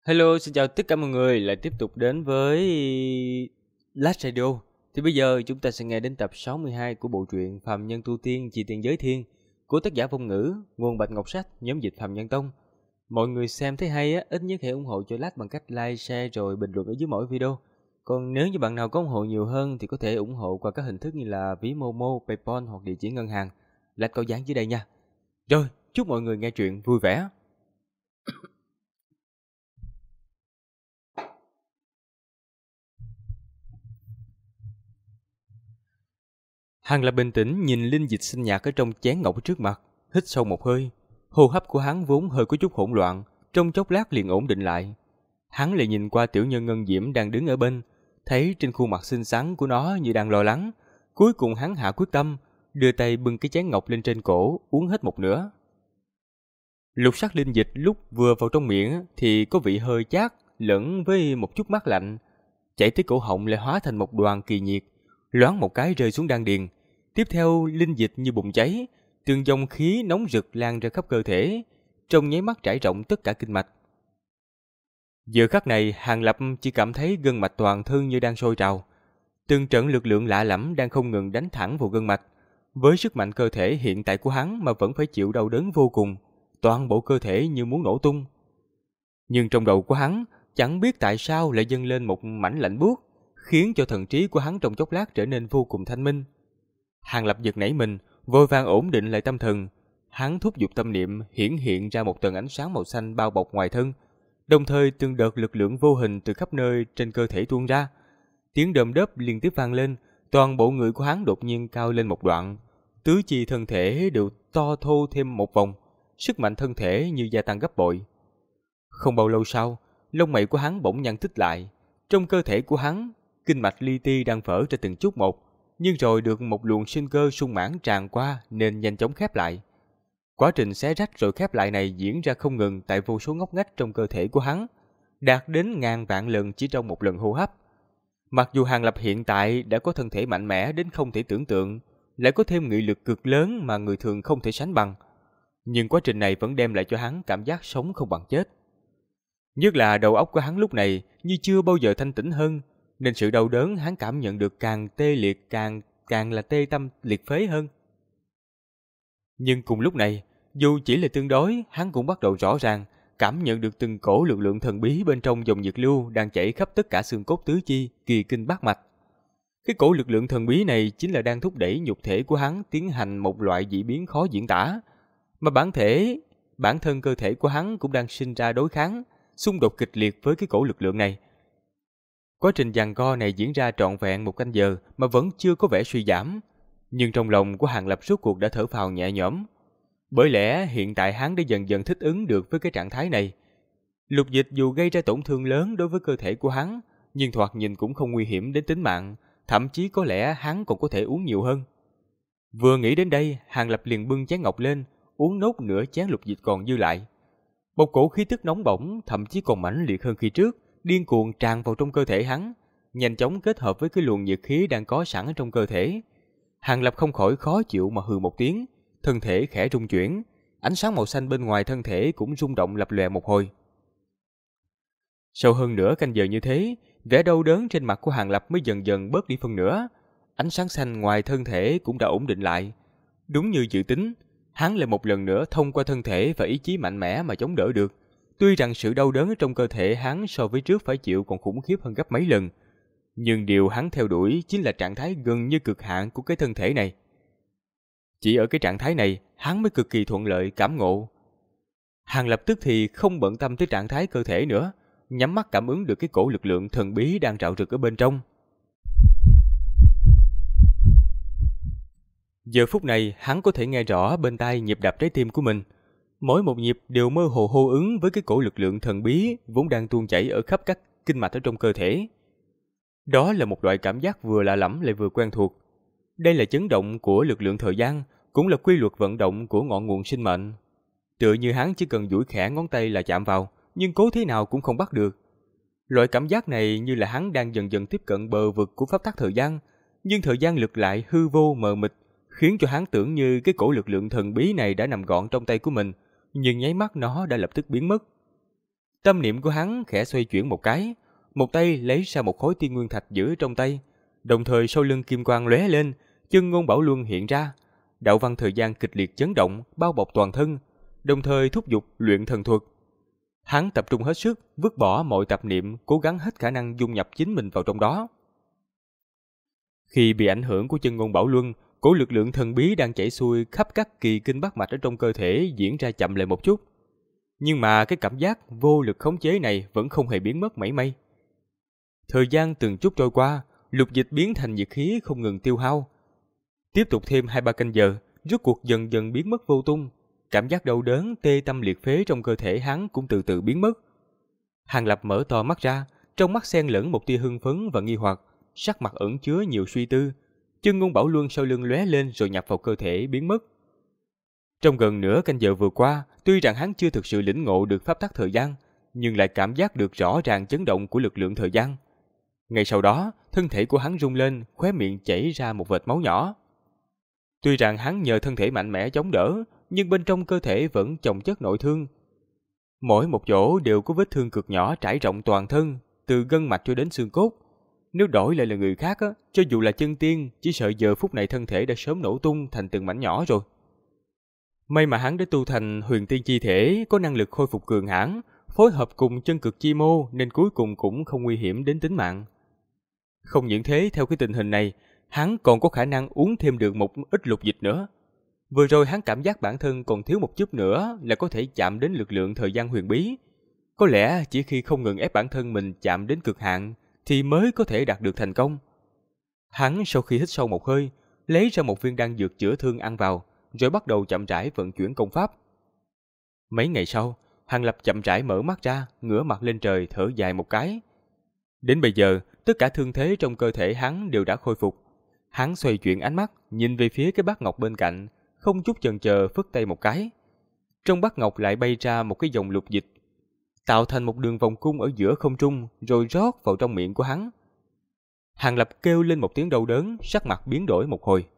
Hello, xin chào tất cả mọi người lại tiếp tục đến với Last Radio. Thì bây giờ chúng ta sẽ nghe đến tập 62 của bộ truyện Phàm Nhân Tu Tiên Chi Tiền Giới Thiên của tác giả Vong Ngữ, nguồn Bạch Ngọc Sách, nhóm dịch Phàm Nhân Tông. Mọi người xem thấy hay á, ít nhất hãy ủng hộ cho Last bằng cách like, share rồi bình luận ở dưới mỗi video. Còn nếu như bạn nào có ủng hộ nhiều hơn thì có thể ủng hộ qua các hình thức như là ví Momo, PayPal hoặc địa chỉ ngân hàng. Last có dán dưới đây nha. Rồi, chúc mọi người nghe truyện vui vẻ. Hàng Lập bình tĩnh nhìn linh dịch xanh nhạt ở trong chén ngọc trước mặt, hít sâu một hơi. Hô hấp của hắn vốn hơi có chút hỗn loạn, trong chốc lát liền ổn định lại. Hắn lại nhìn qua tiểu nhân Ngân Diễm đang đứng ở bên, thấy trên khuôn mặt xinh xắn của nó như đang lo lắng. Cuối cùng hắn hạ quyết tâm, đưa tay bưng cái chén ngọc lên trên cổ, uống hết một nửa. Lục sắc linh dịch lúc vừa vào trong miệng thì có vị hơi chát, lẫn với một chút mát lạnh, chảy tới cổ họng lại hóa thành một đoàn kỳ nhiệt, loáng một cái rơi xuống đan điền. Tiếp theo linh dịch như bùng cháy, từng dòng khí nóng rực lan ra khắp cơ thể, trong nháy mắt trải rộng tất cả kinh mạch. Giờ khắc này, Hàng Lập chỉ cảm thấy gân mạch toàn thân như đang sôi trào. Từng trận lực lượng lạ lẫm đang không ngừng đánh thẳng vào gân mạch. Với sức mạnh cơ thể hiện tại của hắn mà vẫn phải chịu đau đớn vô cùng, toàn bộ cơ thể như muốn nổ tung. Nhưng trong đầu của hắn, chẳng biết tại sao lại dâng lên một mảnh lạnh buốt, khiến cho thần trí của hắn trong chốc lát trở nên vô cùng thanh minh. Hàng Lập giật nảy mình, vội vàng ổn định lại tâm thần. Hắn thúc giục tâm niệm hiển hiện ra một tầng ánh sáng màu xanh bao bọc ngoài thân, đồng thời từng đợt lực lượng vô hình từ khắp nơi trên cơ thể tuôn ra. Tiếng đờm đớp liên tiếp vang lên, toàn bộ người của hắn đột nhiên cao lên một đoạn, tứ chi thân thể đều to thô thêm một vòng, sức mạnh thân thể như gia tăng gấp bội. Không bao lâu sau, lông mày của hắn bỗng nhăn tích lại, trong cơ thể của hắn, kinh mạch li ti đang vỡ ra từng chút một, nhưng rồi được một luồng sinh cơ sung mãn tràn qua nên nhanh chóng khép lại. Quá trình xé rách rồi khép lại này diễn ra không ngừng tại vô số ngóc ngách trong cơ thể của hắn, đạt đến ngàn vạn lần chỉ trong một lần hô hấp. Mặc dù Hàng Lập hiện tại đã có thân thể mạnh mẽ đến không thể tưởng tượng, lại có thêm nghị lực cực lớn mà người thường không thể sánh bằng, nhưng quá trình này vẫn đem lại cho hắn cảm giác sống không bằng chết. Nhất là đầu óc của hắn lúc này như chưa bao giờ thanh tĩnh hơn, nên sự đau đớn hắn cảm nhận được càng tê liệt, càng là tê tâm liệt phế hơn. Nhưng cùng lúc này, dù chỉ là tương đối, hắn cũng bắt đầu rõ ràng cảm nhận được từng cổ lực lượng thần bí bên trong dòng nhiệt lưu đang chảy khắp tất cả xương cốt tứ chi, kỳ kinh bát mạch. Cái cổ lực lượng thần bí này chính là đang thúc đẩy nhục thể của hắn tiến hành một loại dị biến khó diễn tả, mà bản thân cơ thể của hắn cũng đang sinh ra đối kháng, xung đột kịch liệt với cái cổ lực lượng này. Quá trình giằng co này diễn ra trọn vẹn một canh giờ mà vẫn chưa có vẻ suy giảm, nhưng trong lòng của Hàng Lập rốt cuộc đã thở phào nhẹ nhõm. Bởi lẽ hiện tại hắn đã dần dần thích ứng được với cái trạng thái này. Lục dịch dù gây ra tổn thương lớn đối với cơ thể của hắn, nhưng thoạt nhìn cũng không nguy hiểm đến tính mạng, thậm chí có lẽ hắn còn có thể uống nhiều hơn. Vừa nghĩ đến đây, Hàng Lập liền bưng chén ngọc lên, uống nốt nửa chén lục dịch còn dư lại. Một cổ khí tức nóng bỏng, thậm chí còn mãnh liệt hơn khi trước, điên cuồng tràn vào trong cơ thể hắn, nhanh chóng kết hợp với cái luồng nhiệt khí đang có sẵn ở trong cơ thể. Hàng Lập không khỏi khó chịu mà hừ một tiếng, thân thể khẽ rung chuyển, ánh sáng màu xanh bên ngoài thân thể cũng rung động lập lòe một hồi. Sau hơn nửa canh giờ như thế, vẻ đau đớn trên mặt của Hàng Lập mới dần dần bớt đi phân nửa, ánh sáng xanh ngoài thân thể cũng đã ổn định lại. Đúng như dự tính, hắn lại một lần nữa thông qua thân thể và ý chí mạnh mẽ mà chống đỡ được. Tuy rằng sự đau đớn trong cơ thể hắn so với trước phải chịu còn khủng khiếp hơn gấp mấy lần, nhưng điều hắn theo đuổi chính là trạng thái gần như cực hạn của cái thân thể này. Chỉ ở cái trạng thái này, hắn mới cực kỳ thuận lợi cảm ngộ. Hàng Lập tức thì không bận tâm tới trạng thái cơ thể nữa, nhắm mắt cảm ứng được cái cổ lực lượng thần bí đang rạo rực ở bên trong. Giờ phút này, hắn có thể nghe rõ bên tai nhịp đập trái tim của mình. Mỗi một nhịp đều mơ hồ hô ứng với cái cổ lực lượng thần bí vốn đang tuôn chảy ở khắp các kinh mạch ở trong cơ thể. Đó là một loại cảm giác vừa lạ lẫm lại vừa quen thuộc. Đây là chấn động của lực lượng thời gian, cũng là quy luật vận động của ngọn nguồn sinh mệnh. Tựa như hắn chỉ cần duỗi khẽ ngón tay là chạm vào, nhưng cố thế nào cũng không bắt được. Loại cảm giác này như là hắn đang dần dần tiếp cận bờ vực của pháp tắc thời gian, nhưng thời gian lực lại hư vô mờ mịt, khiến cho hắn tưởng như cái cổ lực lượng thần bí này đã nằm gọn trong tay của mình, nhưng nháy mắt nó đã lập tức biến mất. Tâm niệm của hắn khẽ xoay chuyển một cái, một tay lấy ra một khối tiên nguyên thạch giữ trong tay, đồng thời sau lưng kim quang lóe lên, chân ngôn bảo luân hiện ra, đạo văn thời gian kịch liệt chấn động bao bọc toàn thân, đồng thời thúc giục luyện thần thuật. Hắn tập trung hết sức, vứt bỏ mọi tạp niệm, cố gắng hết khả năng dung nhập chính mình vào trong đó. Khi bị ảnh hưởng của chân ngôn bảo luân, cổ lực lượng thần bí đang chảy xuôi khắp các kỳ kinh bát mạch ở trong cơ thể diễn ra chậm lại một chút. Nhưng mà cái cảm giác vô lực khống chế này vẫn không hề biến mất mảy may. Thời gian từng chút trôi qua, lục dịch biến thành nhiệt khí không ngừng tiêu hao. Tiếp tục thêm 2-3 canh giờ, rốt cuộc dần dần biến mất vô tung. Cảm giác đau đớn, tê tâm liệt phế trong cơ thể hắn cũng từ từ biến mất. Hàng Lập mở to mắt ra, trong mắt xen lẫn một tia hưng phấn và nghi hoặc, sắc mặt ẩn chứa nhiều suy tư. Chân ngôn bảo luân sau lưng lóe lên rồi nhập vào cơ thể biến mất. Trong gần nửa canh giờ vừa qua, tuy rằng hắn chưa thực sự lĩnh ngộ được pháp tắc thời gian, nhưng lại cảm giác được rõ ràng chấn động của lực lượng thời gian. Ngay sau đó, thân thể của hắn rung lên, khóe miệng chảy ra một vệt máu nhỏ. Tuy rằng hắn nhờ thân thể mạnh mẽ chống đỡ, nhưng bên trong cơ thể vẫn chồng chất nội thương. Mỗi một chỗ đều có vết thương cực nhỏ trải rộng toàn thân, từ gân mạch cho đến xương cốt. Nếu đổi lại là người khác, cho dù là chân tiên, chỉ sợ giờ phút này thân thể đã sớm nổ tung thành từng mảnh nhỏ rồi. May mà hắn đã tu thành huyền tiên chi thể, có năng lực khôi phục cường hãn, phối hợp cùng chân cực chi mô nên cuối cùng cũng không nguy hiểm đến tính mạng. Không những thế, theo cái tình hình này, hắn còn có khả năng uống thêm được một ít lục dịch nữa. Vừa rồi hắn cảm giác bản thân còn thiếu một chút nữa là có thể chạm đến lực lượng thời gian huyền bí. Có lẽ chỉ khi không ngừng ép bản thân mình chạm đến cực hạn thì mới có thể đạt được thành công. Hắn sau khi hít sâu một hơi, lấy ra một viên đan dược chữa thương ăn vào, rồi bắt đầu chậm rãi vận chuyển công pháp. Mấy ngày sau, Hàng Lập chậm rãi mở mắt ra, ngửa mặt lên trời thở dài một cái. Đến bây giờ, tất cả thương thế trong cơ thể hắn đều đã khôi phục. Hắn xoay chuyển ánh mắt, nhìn về phía cái bát ngọc bên cạnh, không chút chần chờ phất tay một cái. Trong bát ngọc lại bay ra một cái dòng lục dịch, tạo thành một đường vòng cung ở giữa không trung, rồi rót vào trong miệng của hắn. Hàng Lập kêu lên một tiếng đau đớn, sắc mặt biến đổi một hồi.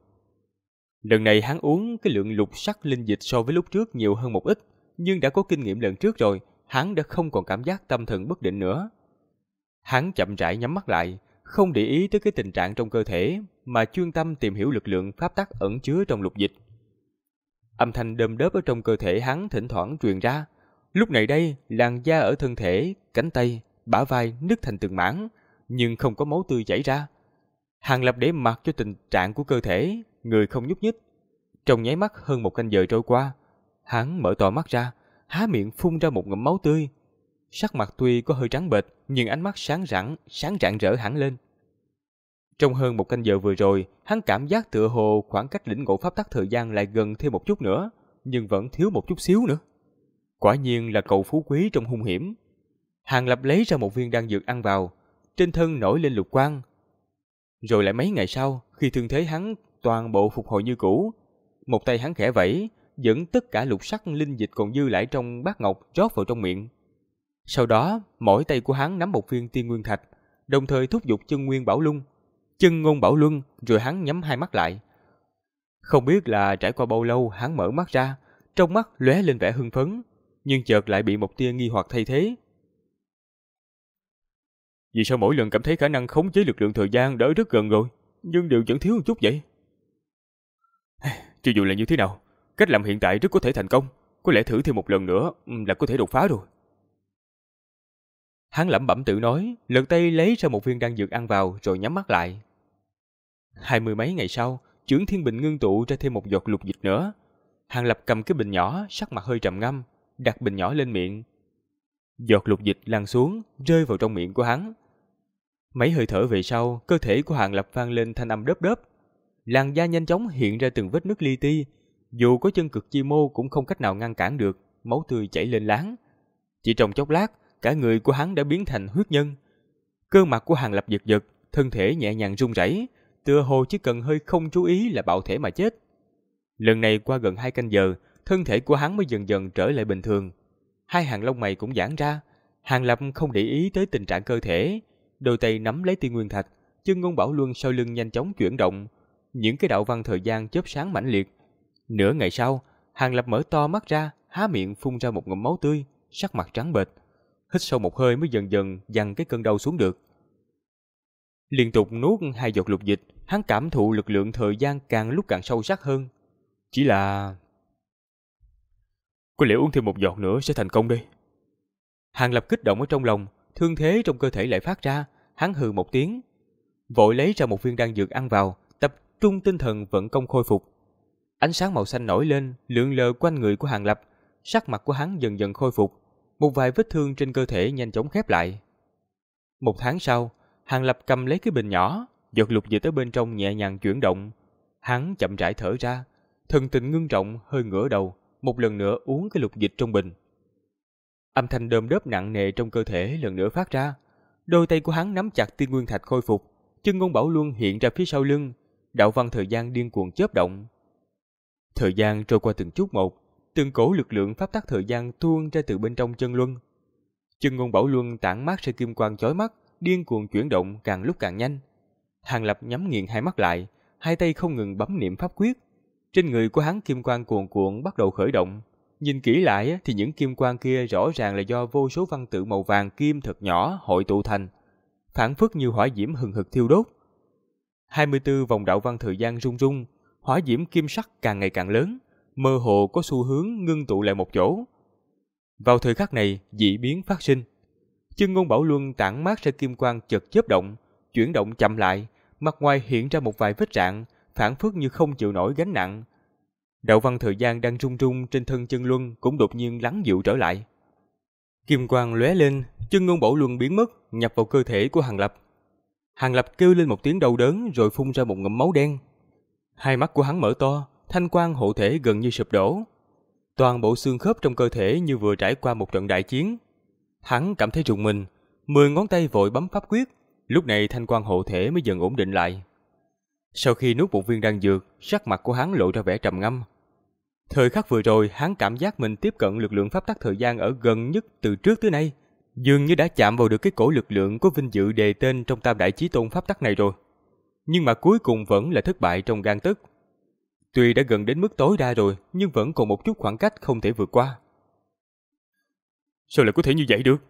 Lần này hắn uống cái lượng lục sắc linh dịch so với lúc trước nhiều hơn một ít, nhưng đã có kinh nghiệm lần trước rồi, hắn đã không còn cảm giác tâm thần bất định nữa. Hắn chậm rãi nhắm mắt lại, không để ý tới cái tình trạng trong cơ thể, mà chuyên tâm tìm hiểu lực lượng pháp tắc ẩn chứa trong lục dịch. Âm thanh đơm đớp ở trong cơ thể hắn thỉnh thoảng truyền ra. Lúc này đây, làn da ở thân thể, cánh tay, bả vai nứt thành từng mảng, nhưng không có máu tươi chảy ra. Hàng Lập để mặc cho tình trạng của cơ thể, người không nhúc nhích. Trong nháy mắt hơn một canh giờ trôi qua, hắn mở to mắt ra, há miệng phun ra một ngụm máu tươi. Sắc mặt tuy có hơi trắng bệch, nhưng ánh mắt sáng rạng rỡ hẳn lên. Trong hơn một canh giờ vừa rồi, hắn cảm giác tựa hồ khoảng cách lĩnh ngộ pháp tắc thời gian lại gần thêm một chút nữa, nhưng vẫn thiếu một chút xíu nữa. Quả nhiên là cậu phú quý trong hung hiểm. Hàng Lập lấy ra một viên đan dược ăn vào, trên thân nổi lên lục quang. Rồi lại mấy ngày sau, khi thương thế hắn toàn bộ phục hồi như cũ, một tay hắn khẽ vẫy, dẫn tất cả lục sắc linh dịch còn dư lại trong bát ngọc rót vào trong miệng. Sau đó, mỗi tay của hắn nắm một viên tiên nguyên thạch, đồng thời thúc giục chân nguyên bảo luân, chân ngôn bảo luân, rồi hắn nhắm hai mắt lại. Không biết là trải qua bao lâu hắn mở mắt ra, trong mắt lóe lên vẻ hưng phấn, nhưng chợt lại bị một tia nghi hoặc thay thế. Vì sao mỗi lần cảm thấy khả năng khống chế lực lượng thời gian đã rất gần rồi, nhưng đều vẫn thiếu một chút vậy? Cho dù là như thế nào, cách làm hiện tại rất có thể thành công, có lẽ thử thêm một lần nữa là có thể đột phá rồi. Hắn lẩm bẩm tự nói, lật tay lấy ra một viên đan dược ăn vào rồi nhắm mắt lại. 20 mấy ngày sau, chưởng thiên bình ngưng tụ ra thêm một giọt lục dịch nữa. Hàng Lập cầm cái bình nhỏ, sắc mặt hơi trầm ngâm, đặt bình nhỏ lên miệng. Giọt lục dịch lăn xuống, rơi vào trong miệng của hắn. Mấy hơi thở về sau, cơ thể của Hàng Lập vang lên thanh âm đớp đớp. Làn da nhanh chóng hiện ra từng vết nứt li ti, dù có chân cực chi mô cũng không cách nào ngăn cản được, máu tươi chảy lên láng. Chỉ trong chốc lát, cả người của hắn đã biến thành huyết nhân. Cơ mặt của Hàng Lập giật giật, thân thể nhẹ nhàng run rẩy, tựa hồ chỉ cần hơi không chú ý là bạo thể mà chết. Lần này qua gần 2 canh giờ, thân thể của hắn mới dần dần trở lại bình thường. Hai hàng lông mày cũng giãn ra. Hàng Lập không để ý tới tình trạng cơ thể, đôi tay nắm lấy tiên nguyên thạch, chân ngôn bảo luân sau lưng nhanh chóng chuyển động, những cái đạo văn thời gian chớp sáng mãnh liệt. Nửa ngày sau, Hàng Lập mở to mắt ra, há miệng phun ra một ngụm máu tươi, sắc mặt trắng bệch. hít sâu một hơi mới dần dần dằn cái cơn đau xuống được. Liên tục nuốt 2 giọt lục dịch, hắn cảm thụ lực lượng thời gian càng lúc càng sâu sắc hơn. Chỉ là... có lẽ uống thêm 1 giọt nữa sẽ thành công đây. Hàng Lập kích động ở trong lòng, thương thế trong cơ thể lại phát ra, hắn hừ một tiếng, vội lấy ra một viên đan dược ăn vào, tập trung tinh thần vận công khôi phục. Ánh sáng màu xanh nổi lên, lượn lờ quanh người của Hàng Lập, sắc mặt của hắn dần dần khôi phục, một vài vết thương trên cơ thể nhanh chóng khép lại. 1 tháng sau, Hàng Lập cầm lấy cái bình nhỏ, giọt lục dịch ở bên trong nhẹ nhàng chuyển động. Hắn chậm rãi thở ra, thần tình ngưng trọng, hơi ngửa đầu, một lần nữa uống cái lục dịch trong bình. Âm thanh đơm đớp nặng nề trong cơ thể lần nữa phát ra. Đôi tay của hắn nắm chặt tiên nguyên thạch khôi phục, chân ngôn bảo luân hiện ra phía sau lưng, đạo văn thời gian điên cuồng chớp động. Thời gian trôi qua từng chút một, từng cổ lực lượng pháp tắc thời gian tuôn ra từ bên trong chân luân. Chân ngôn bảo luân tản mát ra kim quang chói mắt, điên cuồng chuyển động càng lúc càng nhanh. Hàng Lập nhắm nghiền hai mắt lại, hai tay không ngừng bấm niệm pháp quyết. Trên người của hắn kim quang cuồn cuộn bắt đầu khởi động. Nhìn kỹ lại thì những kim quang kia rõ ràng là do vô số văn tự màu vàng kim thật nhỏ hội tụ thành, phản phất như hỏa diễm hừng hực thiêu đốt. 24 vòng đạo văn thời gian rung rung, hỏa diễm kim sắc càng ngày càng lớn, mơ hồ có xu hướng ngưng tụ lại một chỗ. Vào thời khắc này, dị biến phát sinh. Chân ngôn bảo luân tản mát ra kim quang chợt chớp động, chuyển động chậm lại, mặt ngoài hiện ra một vài vết rạn, phản phất như không chịu nổi gánh nặng. Đạo văn thời gian đang rung rung trên thân chân luân cũng đột nhiên lắng dịu trở lại. Kim quang lóe lên, chân ngôn bảo luân biến mất, nhập vào cơ thể của Hàng Lập. Hàng Lập kêu lên một tiếng đau đớn rồi phun ra một ngụm máu đen. Hai mắt của hắn mở to, thanh quang hộ thể gần như sụp đổ. Toàn bộ xương khớp trong cơ thể như vừa trải qua một trận đại chiến. Hắn cảm thấy rùng mình, 10 ngón tay vội bấm pháp quyết, lúc này thanh quang hộ thể mới dần ổn định lại. Sau khi nuốt một viên đan dược, sắc mặt của hắn lộ ra vẻ trầm ngâm. Thời khắc vừa rồi, hắn cảm giác mình tiếp cận lực lượng pháp tắc thời gian ở gần nhất từ trước tới nay, dường như đã chạm vào được cái cổ lực lượng có vinh dự đề tên trong Tam Đại Chí Tôn pháp tắc này rồi. Nhưng mà cuối cùng vẫn là thất bại trong gang tấc. Tuy đã gần đến mức tối đa rồi, nhưng vẫn còn một chút khoảng cách không thể vượt qua. Sao lại có thể như vậy được?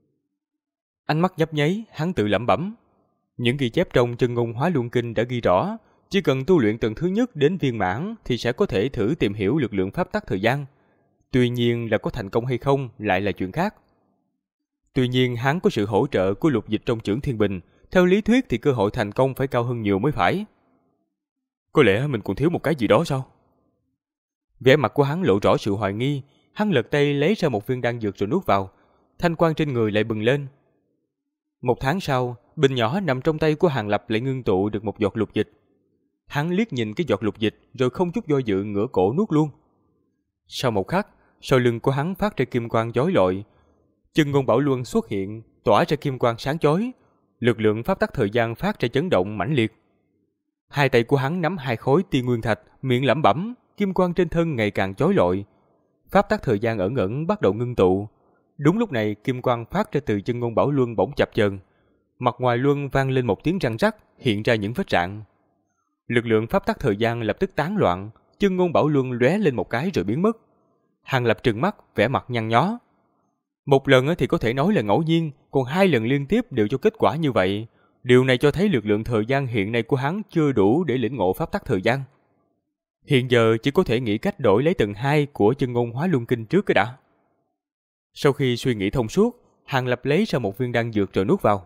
Ánh mắt nhấp nháy, hắn tự lẩm bẩm. Những ghi chép trong Chân Ngôn Hóa Luân Kinh đã ghi rõ, chỉ cần tu luyện tầng thứ nhất đến viên mãn thì sẽ có thể thử tìm hiểu lực lượng pháp tắc thời gian. Tuy nhiên là có thành công hay không lại là chuyện khác. Tuy nhiên hắn có sự hỗ trợ của lục dịch trong Chưởng Thiên Bình, theo lý thuyết thì cơ hội thành công phải cao hơn nhiều mới phải. Có lẽ mình còn thiếu một cái gì đó sao? Vẻ mặt của hắn lộ rõ sự hoài nghi, hắn lật tay lấy ra một viên đan dược rồi nuốt vào, thanh quang trên người lại bừng lên. 1 tháng sau, bình nhỏ nằm trong tay của Hàng Lập lại ngưng tụ được một giọt lục dịch. Hắn liếc nhìn cái giọt lục dịch rồi không chút do dự ngửa cổ nuốt luôn. Sau một khắc, sau lưng của hắn phát ra kim quang chói lọi. Chân ngôn bảo luân xuất hiện, tỏa ra kim quang sáng chói. Lực lượng pháp tắc thời gian phát ra chấn động mãnh liệt. Hai tay của hắn nắm 2 khối tiên nguyên thạch, miệng lẩm bẩm, kim quang trên thân ngày càng chói lọi. Pháp tắc thời gian ẩn ẩn bắt đầu ngưng tụ. Đúng lúc này, kim quang phát ra từ chân ngôn bảo luân bỗng chập chờn. Mặt ngoài luân vang lên một tiếng răng rắc, hiện ra những vết rạn. Lực lượng pháp tắc thời gian lập tức tán loạn, chân ngôn bảo luân lóe lên một cái rồi biến mất. Hàng Lập trừng mắt, vẻ mặt nhăn nhó. Một lần thì có thể nói là ngẫu nhiên, còn 2 lần liên tiếp đều cho kết quả như vậy. Điều này cho thấy lực lượng thời gian hiện nay của hắn chưa đủ để lĩnh ngộ pháp tắc thời gian. Hiện giờ chỉ có thể nghĩ cách đổi lấy tầng 2 của Chân Ngôn Hóa Luân Kinh trước cái đã. Sau khi suy nghĩ thông suốt, Hàng Lập lấy ra một viên đan dược rồi nuốt vào.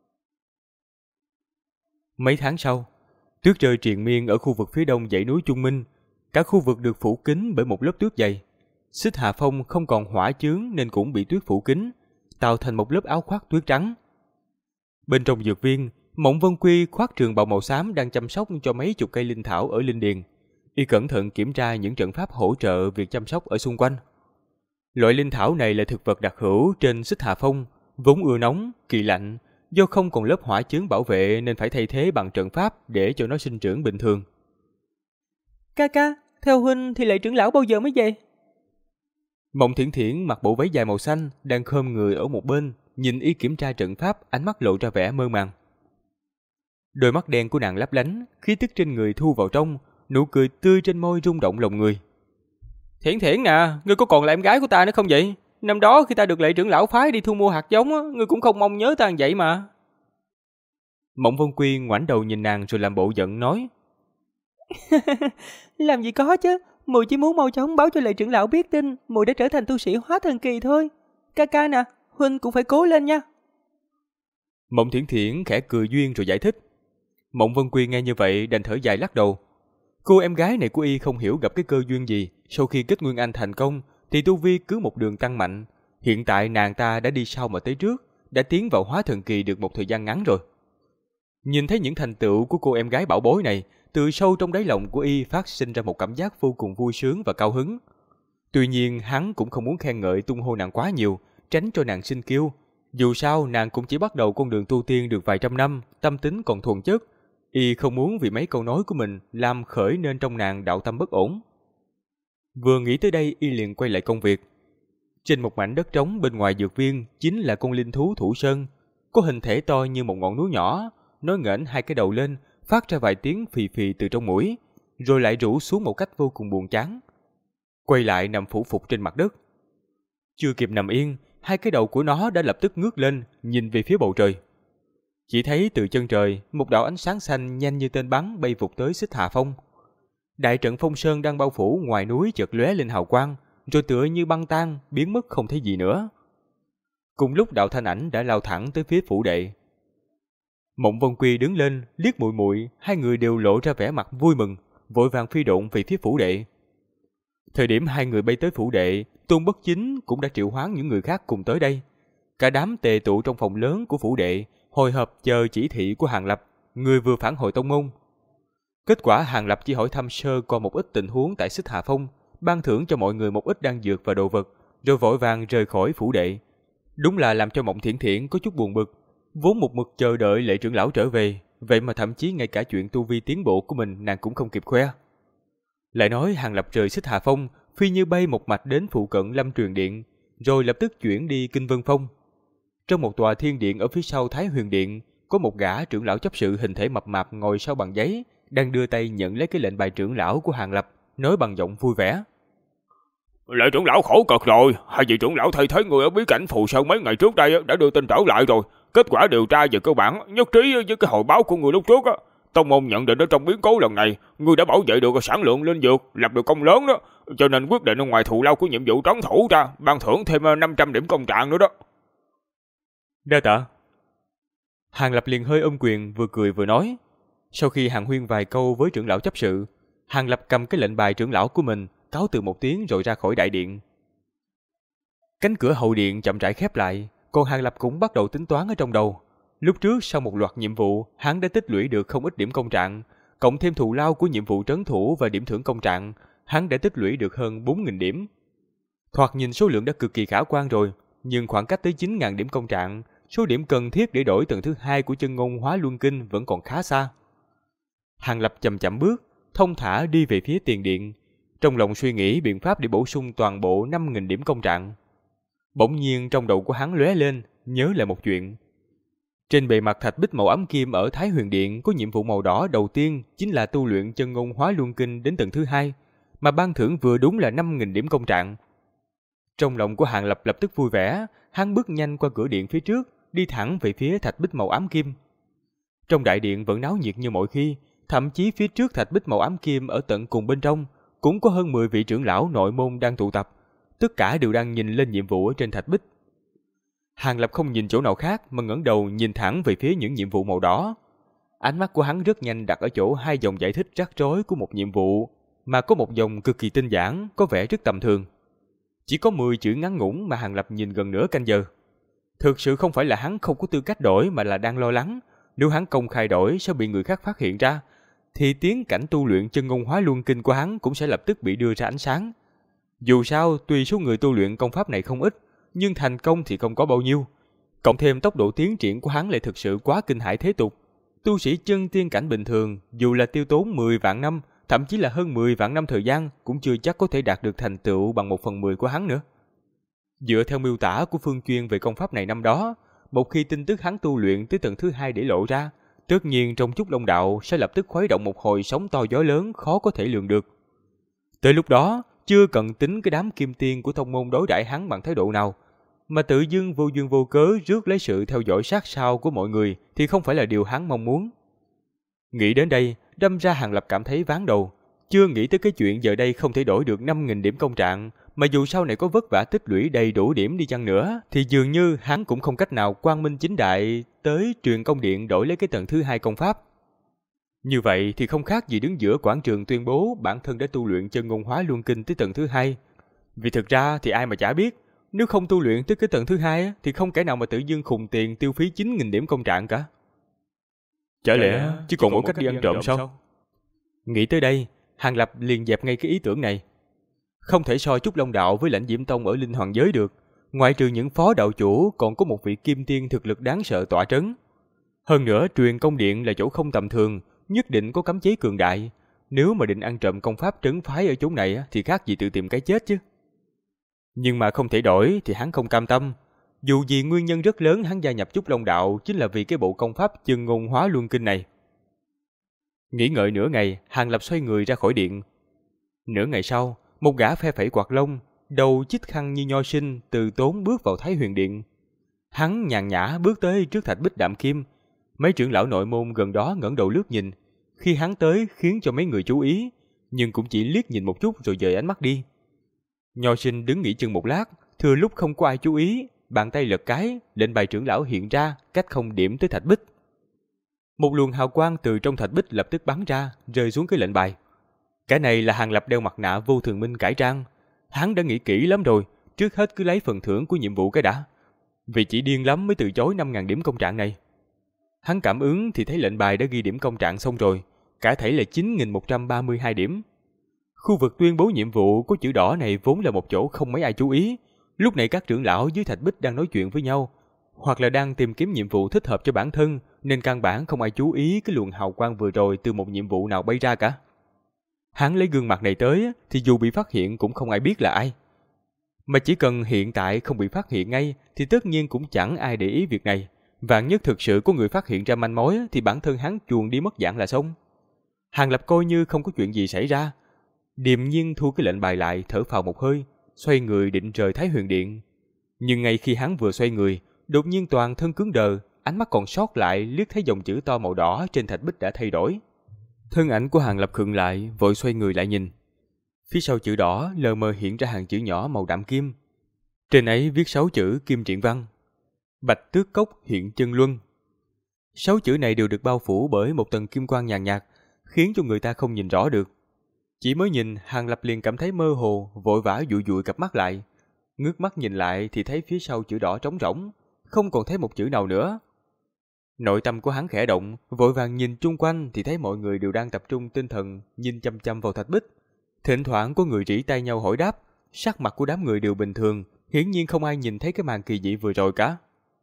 Mấy tháng sau, tuyết rơi triền miên ở khu vực phía đông dãy núi Trung Minh, cả khu vực được phủ kín bởi một lớp tuyết dày. Xích Hà Phong không còn hỏa chướng nên cũng bị tuyết phủ kín, tạo thành một lớp áo khoác tuyết trắng. Bên trong dược viên, Mộng Vân Quy khoác trường bào màu xám đang chăm sóc cho mấy chục cây linh thảo ở linh điền. Y cẩn thận kiểm tra những trận pháp hỗ trợ việc chăm sóc ở xung quanh. Loại linh thảo này là thực vật đặc hữu trên Xích Hà Phong, vốn ưa nóng, kỳ lạnh, do không còn lớp hỏa chướng bảo vệ nên phải thay thế bằng trận pháp để cho nó sinh trưởng bình thường. Ca ca, theo huynh thì lệ trưởng lão bao giờ mới về? Mộng Thiển Thiển mặc bộ váy dài màu xanh đang khom người ở một bên, nhìn y kiểm tra trận pháp, ánh mắt lộ ra vẻ mơ màng. Đôi mắt đen của nàng lấp lánh, khí tức trên người thu vào trong, nụ cười tươi trên môi rung động lòng người. Thiển Thiển nè, ngươi có còn là em gái của ta nữa không vậy? năm đó khi ta được lệ trưởng lão phái đi thu mua hạt giống, ngươi cũng không mong nhớ ta vậy mà. Mộng Vân Quy ngoảnh đầu nhìn nàng rồi làm bộ giận nói. Làm gì có chứ, muội chỉ muốn mau chóng báo cho lệ trưởng lão biết tin muội đã trở thành tu sĩ hóa thần kỳ thôi. Ca ca nè, huynh cũng phải cố lên nha. Mộng Thiển Thiển khẽ cười duyên rồi giải thích. Mộng Vân Quy nghe như vậy đành thở dài lắc đầu. Cô em gái này của y không hiểu gặp cái cơ duyên gì, sau khi kết Nguyên Anh thành công thì tu vi cứ một đường tăng mạnh. Hiện tại nàng ta đã đi sau mà tới trước, đã tiến vào hóa thần kỳ được một thời gian ngắn rồi. Nhìn thấy những thành tựu của cô em gái bảo bối này, từ sâu trong đáy lòng của y phát sinh ra một cảm giác vô cùng vui sướng và cao hứng. Tuy nhiên hắn cũng không muốn khen ngợi tung hô nàng quá nhiều, tránh cho nàng sinh kiêu. Dù sao nàng cũng chỉ bắt đầu con đường tu tiên được vài trăm năm, tâm tính còn thuần chất. Y không muốn vì mấy câu nói của mình làm khởi nên trong nàng đạo tâm bất ổn. Vừa nghĩ tới đây y liền quay lại công việc. Trên một mảnh đất trống bên ngoài dược viên chính là con linh thú Thủ Sơn, có hình thể to như một ngọn núi nhỏ, nó ngẩng hai cái đầu lên, phát ra vài tiếng phì phì từ trong mũi, rồi lại rũ xuống một cách vô cùng buồn chán. Quay lại nằm phủ phục trên mặt đất. Chưa kịp nằm yên, hai cái đầu của nó đã lập tức ngước lên, nhìn về phía bầu trời. Chỉ thấy từ chân trời, một đạo ánh sáng xanh nhanh như tên bắn bay vụt tới Xích Hà Phong. Đại trận Phong Sơn đang bao phủ ngoài núi chợt lóe lên hào quang, rồi tựa như băng tan, biến mất không thấy gì nữa. Cùng lúc đạo thanh ảnh đã lao thẳng tới phía phủ đệ. Mộng Vân Quy đứng lên, liếc muội muội, hai người đều lộ ra vẻ mặt vui mừng, vội vàng phi độn về phía phủ đệ. Thời điểm hai người bay tới phủ đệ, Tôn Bất Chính cũng đã triệu hoán những người khác cùng tới đây. Cả đám tề tụ trong phòng lớn của phủ đệ, hồi hộp chờ chỉ thị của Hàng Lập, người vừa phản hồi tông môn. Kết quả Hàng Lập chỉ hỏi thăm sơ qua một ít tình huống tại Xích Hà Phong, ban thưởng cho mọi người một ít đan dược và đồ vật, rồi vội vàng rời khỏi phủ đệ. Đúng là làm cho Mộng Thiển Thiển có chút buồn bực, vốn một mực chờ đợi lệ trưởng lão trở về, vậy mà thậm chí ngay cả chuyện tu vi tiến bộ của mình nàng cũng không kịp khoe. Lại nói Hàng Lập rời Xích Hà Phong, phi như bay một mạch đến phụ cận Lâm Truyền Điện, rồi lập tức chuyển đi Kinh Vân Phong. Trong một tòa thiên điện ở phía sau Thái Huyền Điện, có một gã trưởng lão chấp sự hình thể mập mạp ngồi sau bàn giấy, đang đưa tay nhận lấy cái lệnh bài trưởng lão của Hàng Lập, nói bằng giọng vui vẻ. Lệ trưởng lão khổ cực rồi, hai vị trưởng lão thay thế người ở bí cảnh Phù Sơn mấy ngày trước đây đã đưa tin trở lại rồi. Kết quả điều tra về cơ bản nhất trí với cái hồi báo của người lúc trước. Tông môn nhận định ở trong biến cố lần này, ngươi đã bảo vệ được sản lượng linh dược, lập được công lớn đó, cho nên quyết định ở ngoài thù lao của nhiệm vụ trấn thủ ra, ban thưởng thêm 500 điểm công trạng nữa đó. Đa tạ. Hàng Lập liền hơi ôm quyền, vừa cười vừa nói. Sau khi hàn huyên vài câu với trưởng lão chấp sự, Hàng Lập cầm cái lệnh bài trưởng lão của mình, cáo từ một tiếng rồi ra khỏi đại điện. Cánh cửa hậu điện chậm rãi khép lại, còn Hàng Lập cũng bắt đầu tính toán ở trong đầu. Lúc trước sau một loạt nhiệm vụ, hắn đã tích lũy được không ít điểm công trạng, cộng thêm thù lao của nhiệm vụ trấn thủ và điểm thưởng công trạng, hắn đã tích lũy được hơn 4.000 điểm. Thoạt nhìn số lượng đã cực kỳ khả quan rồi, nhưng khoảng cách tới 9.000 điểm công trạng, số điểm cần thiết để đổi tầng thứ 2 của chân ngôn hóa luân kinh vẫn còn khá xa. Hàng Lập chậm chậm bước, thông thả đi về phía tiền điện, trong lòng suy nghĩ biện pháp để bổ sung toàn bộ 5.000 điểm công trạng. Bỗng nhiên trong đầu của hắn lóe lên, nhớ lại một chuyện. Trên bề mặt thạch bích màu ám kim ở Thái Huyền Điện có nhiệm vụ màu đỏ đầu tiên chính là tu luyện chân ngôn hóa luân kinh đến tầng thứ 2, mà ban thưởng vừa đúng là 5.000 điểm công trạng. Trong lòng của Hàng Lập lập tức vui vẻ, hắn bước nhanh qua cửa điện phía trước, đi thẳng về phía thạch bích màu ám kim. Trong đại điện vẫn náo nhiệt như mọi khi, thậm chí phía trước thạch bích màu ám kim ở tận cùng bên trong cũng có hơn 10 vị trưởng lão nội môn đang tụ tập, tất cả đều đang nhìn lên nhiệm vụ ở trên thạch bích. Hàng Lập không nhìn chỗ nào khác mà ngẩng đầu nhìn thẳng về phía những nhiệm vụ màu đỏ. Ánh mắt của hắn rất nhanh đặt ở chỗ hai dòng giải thích rắc rối của một nhiệm vụ, mà có một dòng cực kỳ tinh giản, có vẻ rất tầm thường. Chỉ có 10 chữ ngắn ngủn mà Hàng Lập nhìn gần nửa canh giờ. Thực sự không phải là hắn không có tư cách đổi mà là đang lo lắng, nếu hắn công khai đổi sẽ bị người khác phát hiện ra, thì tiến cảnh tu luyện chân ngôn hóa luân kinh của hắn cũng sẽ lập tức bị đưa ra ánh sáng. Dù sao, tuy số người tu luyện công pháp này không ít, nhưng thành công thì không có bao nhiêu. Cộng thêm tốc độ tiến triển của hắn lại thực sự quá kinh hãi thế tục. Tu sĩ chân tiên cảnh bình thường, dù là tiêu tốn 10 vạn năm, thậm chí là hơn 10 vạn năm thời gian, cũng chưa chắc có thể đạt được thành tựu bằng 1/10 của hắn nữa. Dựa theo miêu tả của Phương Chuyên về công pháp này năm đó, một khi tin tức hắn tu luyện tới tầng thứ 2 để lộ ra, tất nhiên trong Trúc Long Đạo sẽ lập tức khuấy động một hồi sóng to gió lớn khó có thể lường được. Tới lúc đó, chưa cần tính cái đám kim tiên của tông môn đối đãi hắn bằng thái độ nào, mà tự dưng vô cớ rước lấy sự theo dõi sát sao của mọi người thì không phải là điều hắn mong muốn. Nghĩ đến đây, đâm ra Hàng Lập cảm thấy ván đầu, chưa nghĩ tới cái chuyện giờ đây không thể đổi được 5.000 điểm công trạng, mà dù sau này có vất vả tích lũy đầy đủ điểm đi chăng nữa, thì dường như hắn cũng không cách nào quang minh chính đại tới truyền công điện đổi lấy cái tầng thứ 2 công pháp. Như vậy thì không khác gì đứng giữa quảng trường tuyên bố bản thân đã tu luyện chân ngôn hóa luân kinh tới tầng thứ 2. Vì thực ra thì ai mà chả biết, nếu không tu luyện tới cái tầng thứ 2 thì không kẻ nào mà tự dưng khùng tiền tiêu phí 9.000 điểm công trạng cả. Chả lẽ chỉ còn mỗi cách đi ăn trộm sao? Nghĩ tới đây, Hàng Lập liền dẹp ngay cái ý tưởng này. Không thể so Trúc Long Đạo với Lãnh Diễm Tông ở Linh Hoàng giới được, ngoại trừ những phó đạo chủ còn có một vị kim tiên thực lực đáng sợ tọa trấn. Hơn nữa truyền công điện là chỗ không tầm thường, nhất định có cấm chế cường đại. Nếu mà định ăn trộm công pháp trấn phái ở chỗ này thì khác gì tự tìm cái chết chứ. Nhưng mà không thể đổi thì hắn không cam tâm. Dù gì nguyên nhân rất lớn hắn gia nhập Trúc Long Đạo chính là vì cái bộ công pháp chân ngôn hóa luân kinh này. Nghĩ ngợi nửa ngày, Hàng Lập xoay người ra khỏi điện. Nửa ngày sau, một gã phe phẩy quạt lông, đầu chích khăn như nho sinh từ tốn bước vào Thái Huyền Điện. Hắn nhàn nhã bước tới trước thạch bích đạm kim. Mấy trưởng lão nội môn gần đó ngẩng đầu lướt nhìn. Khi hắn tới khiến cho mấy người chú ý, nhưng cũng chỉ liếc nhìn một chút rồi dời ánh mắt đi. Nho sinh đứng nghỉ chân một lát, thừa lúc không có ai chú ý, bàn tay lật cái, lệnh bài trưởng lão hiện ra, cách không điểm tới thạch bích. Một luồng hào quang từ trong thạch bích lập tức bắn ra, rơi xuống cái lệnh bài. Cái này là Hàng Lập đeo mặt nạ vô thường minh cải trang. Hắn đã nghĩ kỹ lắm rồi, trước hết cứ lấy phần thưởng của nhiệm vụ cái đã. Vì chỉ điên lắm mới từ chối 5.000 điểm công trạng này. Hắn cảm ứng thì thấy lệnh bài đã ghi điểm công trạng xong rồi, cả thảy là 9.132 điểm. Khu vực tuyên bố nhiệm vụ có chữ đỏ này vốn là một chỗ không mấy ai chú ý. Lúc này các trưởng lão dưới thạch bích đang nói chuyện với nhau, hoặc là đang tìm kiếm nhiệm vụ thích hợp cho bản thân, nên căn bản không ai chú ý cái luồng hào quang vừa rồi từ một nhiệm vụ nào bay ra cả. Hắn lấy gương mặt này tới thì dù bị phát hiện cũng không ai biết là ai. Mà chỉ cần hiện tại không bị phát hiện ngay thì tất nhiên cũng chẳng ai để ý việc này. Vạn nhất thực sự có người phát hiện ra manh mối thì bản thân hắn chuồn đi mất dạng là xong. Hàng Lập coi như không có chuyện gì xảy ra, điềm nhiên thu cái lệnh bài lại, thở phào một hơi, xoay người định rời Thái Huyền Điện. Nhưng ngay khi hắn vừa xoay người, đột nhiên toàn thân cứng đờ, ánh mắt còn sót lại liếc thấy dòng chữ to màu đỏ trên thạch bích đã thay đổi. Thân ảnh của Hàng Lập khựng lại, vội xoay người lại nhìn. Phía sau chữ đỏ lờ mờ hiện ra hàng chữ nhỏ màu đạm kim. Trên ấy viết 6 chữ kim triện văn: Bạch Tước Cốc hiện chân luân. 6 chữ này đều được bao phủ bởi một tầng kim quang nhàn nhạt, khiến cho người ta không nhìn rõ được. Chỉ mới nhìn, Hàng Lập liền cảm thấy mơ hồ, vội vã dụi dụi cặp mắt lại. Ngước mắt nhìn lại thì thấy phía sau chữ đỏ trống rỗng, không còn thấy một chữ nào nữa. Nội tâm của hắn khẽ động, vội vàng nhìn chung quanh thì thấy mọi người đều đang tập trung tinh thần nhìn chăm chăm vào thạch bích. Thỉnh thoảng có người rỉ tay nhau hỏi đáp, sắc mặt của đám người đều bình thường, hiển nhiên không ai nhìn thấy cái màn kỳ dị vừa rồi cả.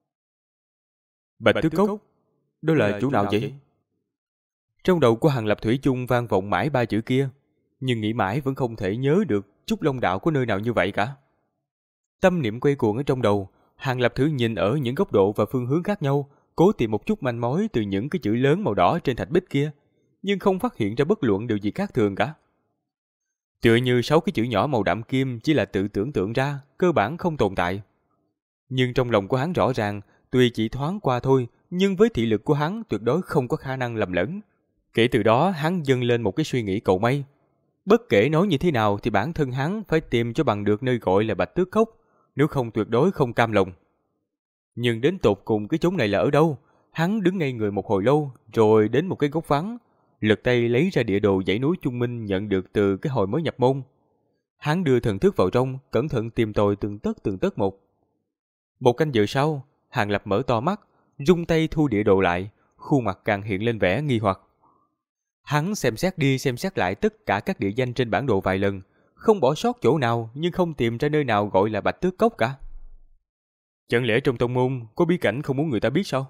Bạch Tước Cốc, đó là chỗ nào vậy? Trong đầu của Hàng Lập thủy chung vang vọng mãi 3 chữ kia, nhưng nghĩ mãi vẫn không thể nhớ được Trúc Long Đạo có nơi nào như vậy cả. Tâm niệm quay cuồng ở trong đầu, Hàng Lập thử nhìn ở những góc độ và phương hướng khác nhau, cố tìm một chút manh mối từ những cái chữ lớn màu đỏ trên thạch bích kia, nhưng không phát hiện ra bất luận điều gì khác thường cả. Tựa như 6 cái chữ nhỏ màu đạm kim chỉ là tự tưởng tượng ra, cơ bản không tồn tại. Nhưng trong lòng của hắn rõ ràng, tuy chỉ thoáng qua thôi, nhưng với thị lực của hắn tuyệt đối không có khả năng lầm lẫn. Kể từ đó hắn dâng lên một cái suy nghĩ cầu may. Bất kể nói như thế nào thì bản thân hắn phải tìm cho bằng được nơi gọi là Bạch Tước Cốc, nếu không tuyệt đối không cam lòng. Nhưng đến tột cùng cái chốn này là ở đâu? Hắn đứng ngây người một hồi lâu, rồi đến một cái góc vắng, lật tay lấy ra địa đồ dãy núi Trung Minh nhận được từ cái hồi mới nhập môn. Hắn đưa thần thức vào trong, cẩn thận tìm tòi từng tấc một. Một canh giờ sau, Hàng Lập mở to mắt, rung tay thu địa đồ lại, khuôn mặt càng hiện lên vẻ nghi hoặc. Hắn xem xét đi xem xét lại tất cả các địa danh trên bản đồ vài lần, không bỏ sót chỗ nào nhưng không tìm ra nơi nào gọi là Bạch Tước Cốc cả. Chẳng lẽ trong tông môn có bí cảnh không muốn người ta biết sao?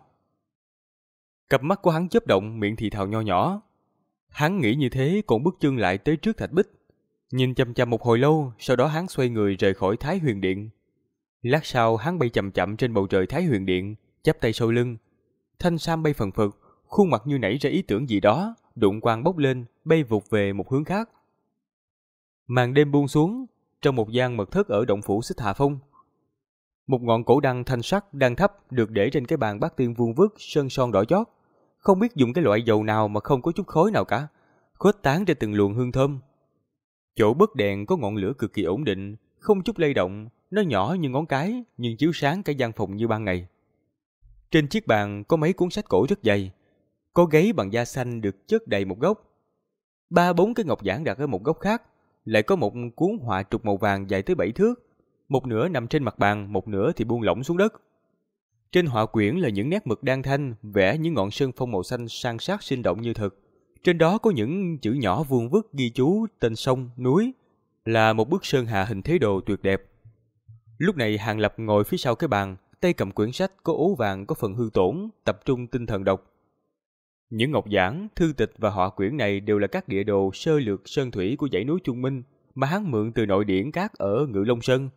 Cặp mắt của hắn chớp động, miệng thì thào nho nhỏ. Hắn nghĩ như thế còn bước chân lại tới trước thạch bích, nhìn chằm chằm một hồi lâu, sau đó hắn xoay người rời khỏi Thái Huyền Điện. Lát sau hắn bay chậm chậm trên bầu trời Thái Huyền Điện, chắp tay sau lưng, thanh sam bay phần phật, khuôn mặt như nảy ra ý tưởng gì đó, đụng quang bốc lên, bay vụt về một hướng khác. Màn đêm buông xuống, trong một gian mật thất ở động phủ Xích Hà Phong. Một ngọn cổ đăng thanh sắc đang thấp được để trên cái bàn bát tiên vuông vức sơn son đỏ chót. Không biết dùng cái loại dầu nào mà không có chút khói nào cả, khuếch tán ra từng luồng hương thơm. Chỗ bấc đèn có ngọn lửa cực kỳ ổn định, không chút lay động, nó nhỏ như ngón cái nhưng chiếu sáng cả gian phòng như ban ngày. Trên chiếc bàn có mấy cuốn sách cổ rất dày, có gáy bằng da xanh được chất đầy một góc. 3-4 cái ngọc giản đặt ở một góc khác, lại có một cuốn họa trục màu vàng dài tới 7 thước, một nửa nằm trên mặt bàn, một nửa thì buông lỏng xuống đất. Trên họa quyển là những nét mực đan thanh vẽ những ngọn sơn phong màu xanh san sát sinh động như thực. Trên đó có những chữ nhỏ vuông vức ghi chú tên sông, núi, là một bức sơn hà hình thế đồ tuyệt đẹp. Lúc này Hàng Lập ngồi phía sau cái bàn, tay cầm quyển sách có ố vàng có phần hư tổn, tập trung tinh thần đọc. Những ngọc giản, thư tịch và họa quyển này đều là các địa đồ sơ lược sơn thủy của dãy núi Trung Minh mà hắn mượn từ nội điển các ở Ngự Long Sơn.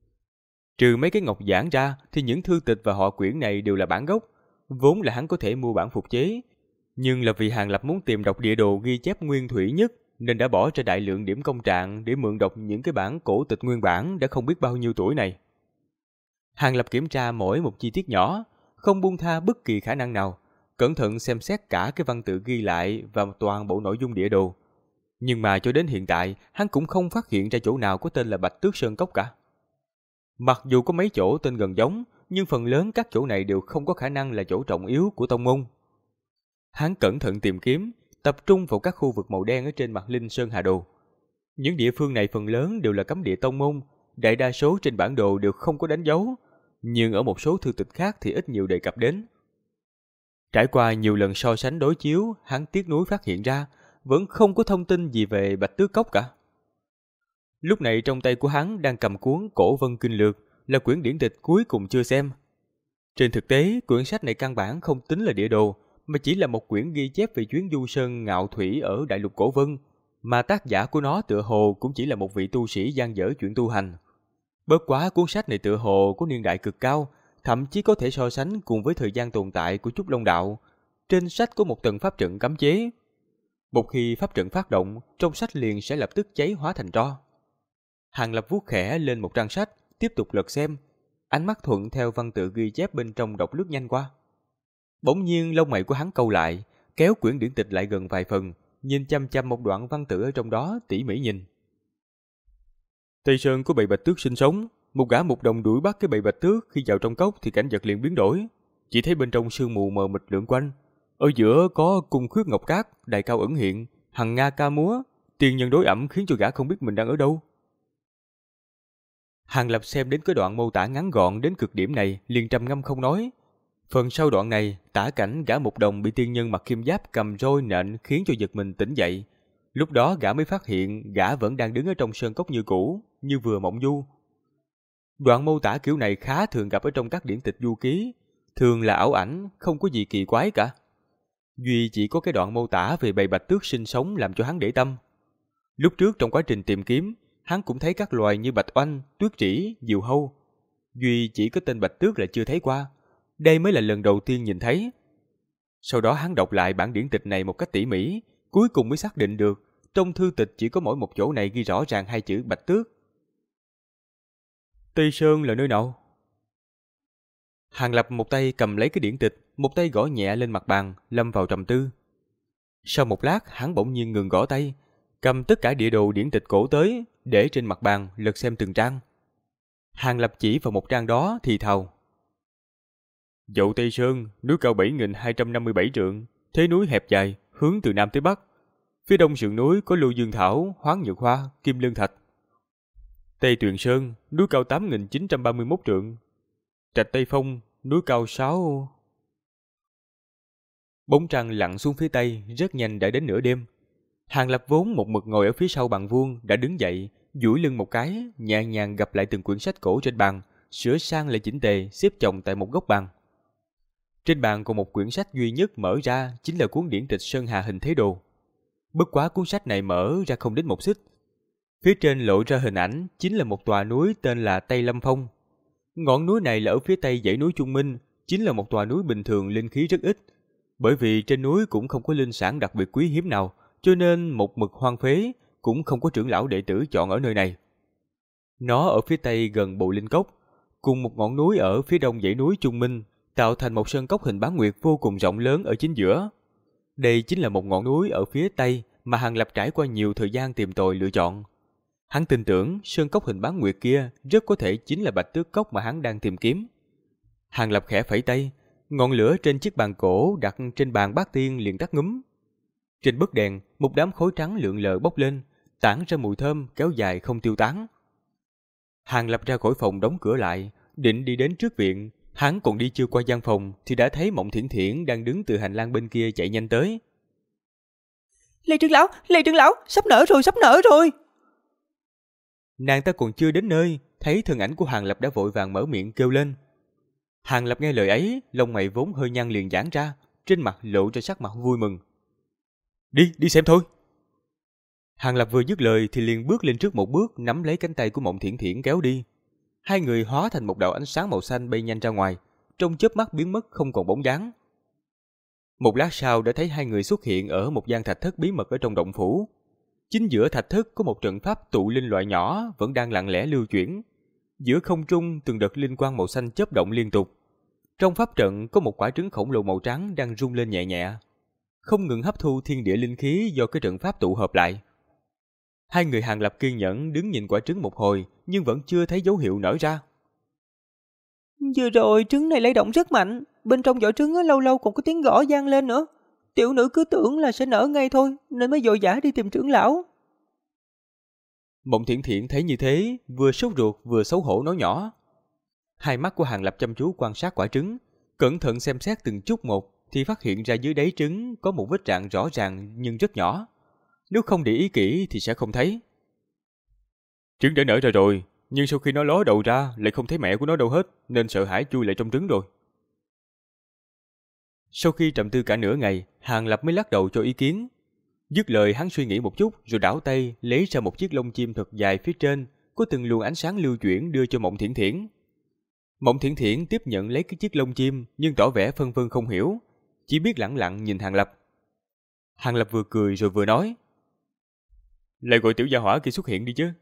Trừ mấy cái ngọc giản ra thì những thư tịch và họa quyển này đều là bản gốc, vốn là hắn có thể mua bản phục chế. Nhưng là vì Hàng Lập muốn tìm đọc địa đồ ghi chép nguyên thủy nhất nên đã bỏ ra đại lượng điểm công trạng để mượn đọc những cái bản cổ tịch nguyên bản đã không biết bao nhiêu tuổi này. Hàng Lập kiểm tra mỗi một chi tiết nhỏ, không buông tha bất kỳ khả năng nào, cẩn thận xem xét cả cái văn tự ghi lại và toàn bộ nội dung địa đồ. Nhưng mà cho đến hiện tại, hắn cũng không phát hiện ra chỗ nào có tên là Bạch Tước Sơn Cốc cả. Mặc dù có mấy chỗ tên gần giống, nhưng phần lớn các chỗ này đều không có khả năng là chỗ trọng yếu của tông môn. Hắn cẩn thận tìm kiếm, tập trung vào các khu vực màu đen ở trên mặt Linh Sơn Hà Đồ. Những địa phương này phần lớn đều là cấm địa tông môn, đại đa số trên bản đồ đều không có đánh dấu, nhưng ở một số thư tịch khác thì ít nhiều đề cập đến. Trải qua nhiều lần so sánh đối chiếu, hắn tiếc nuối phát hiện ra vẫn không có thông tin gì về Bạch Tước Cốc cả. Lúc này trong tay của hắn đang cầm cuốn Cổ Vân Kinh Lược, là quyển điển tịch cuối cùng chưa xem. Trên thực tế, quyển sách này căn bản không tính là địa đồ, mà chỉ là một quyển ghi chép về chuyến du sơn ngạo thủy ở Đại Lục Cổ Vân, mà tác giả của nó tựa hồ cũng chỉ là một vị tu sĩ dang dở chuyện tu hành. Bất quá cuốn sách này tựa hồ có niên đại cực cao, thậm chí có thể so sánh cùng với thời gian tồn tại của Trúc Long Đạo. Trên sách có một tầng pháp trận cấm chế. Một khi pháp trận phát động, trong sách liền sẽ lập tức cháy hóa thành tro. Hàng Lập vuốt khẽ lên một trang sách, tiếp tục lật xem, ánh mắt thuận theo văn tự ghi chép bên trong đọc lướt nhanh qua. Bỗng nhiên lông mày của hắn cau lại, kéo quyển điển tịch lại gần vài phần, nhìn chăm chăm một đoạn văn tự ở trong đó tỉ mỉ nhìn. Tây Sơn có bầy bạch tước sinh sống, một gã mục đồng đuổi bắt cái bầy bạch tước, khi vào trong cốc thì cảnh vật liền biến đổi, chỉ thấy bên trong sương mù mờ mịt lượn quanh, ở giữa có cung khuyết ngọc cát, đài cao ẩn hiện, hằng nga ca múa, tiền nhân đối ẩm khiến cho gã không biết mình đang ở đâu. Hàng Lập xem đến cái đoạn mô tả ngắn gọn đến cực điểm này, liền trầm ngâm không nói. Phần sau đoạn này tả cảnh gã mục đồng bị tiên nhân mặc kim giáp cầm roi nện khiến cho giật mình tỉnh dậy. Lúc đó gã mới phát hiện gã vẫn đang đứng ở trong sơn cốc như cũ, như vừa mộng du. Đoạn mô tả kiểu này khá thường gặp ở trong các điển tịch du ký, thường là ảo ảnh, không có gì kỳ quái cả. Duy chỉ có cái đoạn mô tả về bầy bạch tước sinh sống làm cho hắn để tâm. Lúc trước trong quá trình tìm kiếm, hắn cũng thấy các loài như bạch oanh, tuyết trĩ, diều hâu. Duy chỉ có tên bạch tước là chưa thấy qua. Đây mới là lần đầu tiên nhìn thấy. Sau đó hắn đọc lại bản điển tịch này một cách tỉ mỉ, cuối cùng mới xác định được trong thư tịch chỉ có mỗi một chỗ này ghi rõ ràng hai chữ bạch tước. Tây Sơn là nơi nào? Hàng Lập một tay cầm lấy cái điển tịch, một tay gõ nhẹ lên mặt bàn, lâm vào trầm tư. Sau một lát, hắn bỗng nhiên ngừng gõ tay, cầm tất cả địa đồ điển tịch cổ tới, để trên mặt bàn, lật xem từng trang. Hàng Lập chỉ vào một trang đó thì thào. Dậu Tây Sơn, núi cao 7.257 trượng, thế núi hẹp dài, hướng từ Nam tới Bắc. Phía đông sườn núi có Lưu Dương Thảo, Hoáng Nhược Hoa, Kim Lương Thạch. Tây Tuyền Sơn, núi cao 8.931 trượng. Trạch Tây Phong, núi cao 6... Bóng trăng lặn xuống phía tây, rất nhanh đã đến nửa đêm. Hàng Lập vốn một mực ngồi ở phía sau bàn vuông đã đứng dậy, duỗi lưng một cái, nhẹ nhàng gập lại từng quyển sách cổ trên bàn, sửa sang lại chỉnh tề, xếp chồng tại một góc bàn. Trên bàn còn một quyển sách duy nhất mở ra, chính là cuốn điển tịch Sơn Hà Hình Thế Đồ. Bất quá cuốn sách này mở ra không đến một xích. Phía trên lộ ra hình ảnh chính là một tòa núi tên là Tây Lâm Phong. Ngọn núi này là ở phía tây dãy núi Trung Minh, chính là một tòa núi bình thường linh khí rất ít. Bởi vì trên núi cũng không có linh sản đặc biệt quý hiếm nào, cho nên một mực hoang phế, cũng không có trưởng lão đệ tử chọn ở nơi này. Nó ở phía tây gần Bồ Linh Cốc, cùng một ngọn núi ở phía đông dãy núi Trung Minh, tạo thành một sơn cốc hình bán nguyệt vô cùng rộng lớn ở chính giữa. Đây chính là một ngọn núi ở phía tây mà Hàng Lập trải qua nhiều thời gian tìm tòi lựa chọn. Hắn tin tưởng sơn cốc hình bán nguyệt kia rất có thể chính là Bạch Tước Cốc mà hắn đang tìm kiếm. Hàng Lập khẽ phẩy tay, ngọn lửa trên chiếc bàn cổ đặt trên bàn bát tiên liền tắt ngúm. Trên bức đèn, một đám khói trắng lượn lờ bốc lên, tản ra mùi thơm kéo dài không tiêu tán. Hàng Lập ra khỏi phòng đóng cửa lại, định đi đến trước viện. Hắn còn đi chưa qua gian phòng thì đã thấy Mộng Thiển Thiển đang đứng từ hành lang bên kia chạy nhanh tới. Lê trưởng lão, sắp nở rồi. Nàng ta còn chưa đến nơi, thấy thân ảnh của Hàng Lập đã vội vàng mở miệng kêu lên. Hàng Lập nghe lời ấy, lông mày vốn hơi nhăn liền giãn ra, trên mặt lộ ra sắc mặt vui mừng. Đi xem thôi. Hàng Lập vừa dứt lời thì liền bước lên trước một bước, nắm lấy cánh tay của Mộng Thiển Thiển kéo đi. Hai người hóa thành một đạo ánh sáng màu xanh bay nhanh ra ngoài, trong chớp mắt biến mất không còn bóng dáng. Một lát sau đã thấy hai người xuất hiện ở một gian thạch thất bí mật ở trong động phủ. Chính giữa thạch thất có một trận pháp tụ linh loại nhỏ vẫn đang lặng lẽ lưu chuyển. Giữa không trung từng đợt linh quang màu xanh chớp động liên tục. Trong pháp trận có một quả trứng khổng lồ màu trắng đang rung lên nhẹ nhẹ, không ngừng hấp thu thiên địa linh khí do cái trận pháp tụ hợp lại. Hai người Hàng Lập kiên nhẫn đứng nhìn quả trứng một hồi, nhưng vẫn chưa thấy dấu hiệu nở ra. Vừa rồi trứng này lay động rất mạnh, bên trong vỏ trứng lâu lâu còn có tiếng gõ vang lên nữa. Tiểu nữ cứ tưởng là sẽ nở ngay thôi, nên mới vội vã đi tìm trưởng lão. Mộng Thiển Thiển thấy như thế, vừa sốt ruột vừa xấu hổ nói nhỏ. Hai mắt của Hàng Lập chăm chú quan sát quả trứng, cẩn thận xem xét từng chút một, thì phát hiện ra dưới đáy trứng có một vết rạn rõ ràng nhưng rất nhỏ. Nếu không để ý kỹ thì sẽ không thấy. Trứng đã nở ra rồi, nhưng sau khi nó ló đầu ra lại không thấy mẹ của nó đâu hết, nên sợ hãi chui lại trong trứng rồi. Sau khi trầm tư cả nửa ngày, Hàng Lập mới lắc đầu cho ý kiến. Dứt lời hắn suy nghĩ một chút rồi đảo tay lấy ra một chiếc lông chim thật dài phía trên, có từng luồng ánh sáng lưu chuyển đưa cho Mộng Thiển Thiển. Mộng Thiển Thiển tiếp nhận lấy cái chiếc lông chim nhưng tỏ vẻ phân vân không hiểu, chỉ biết lẳng lặng nhìn Hàng Lập. Hàng Lập vừa cười rồi vừa nói. Lại gọi tiểu gia hỏa kia xuất hiện đi chứ.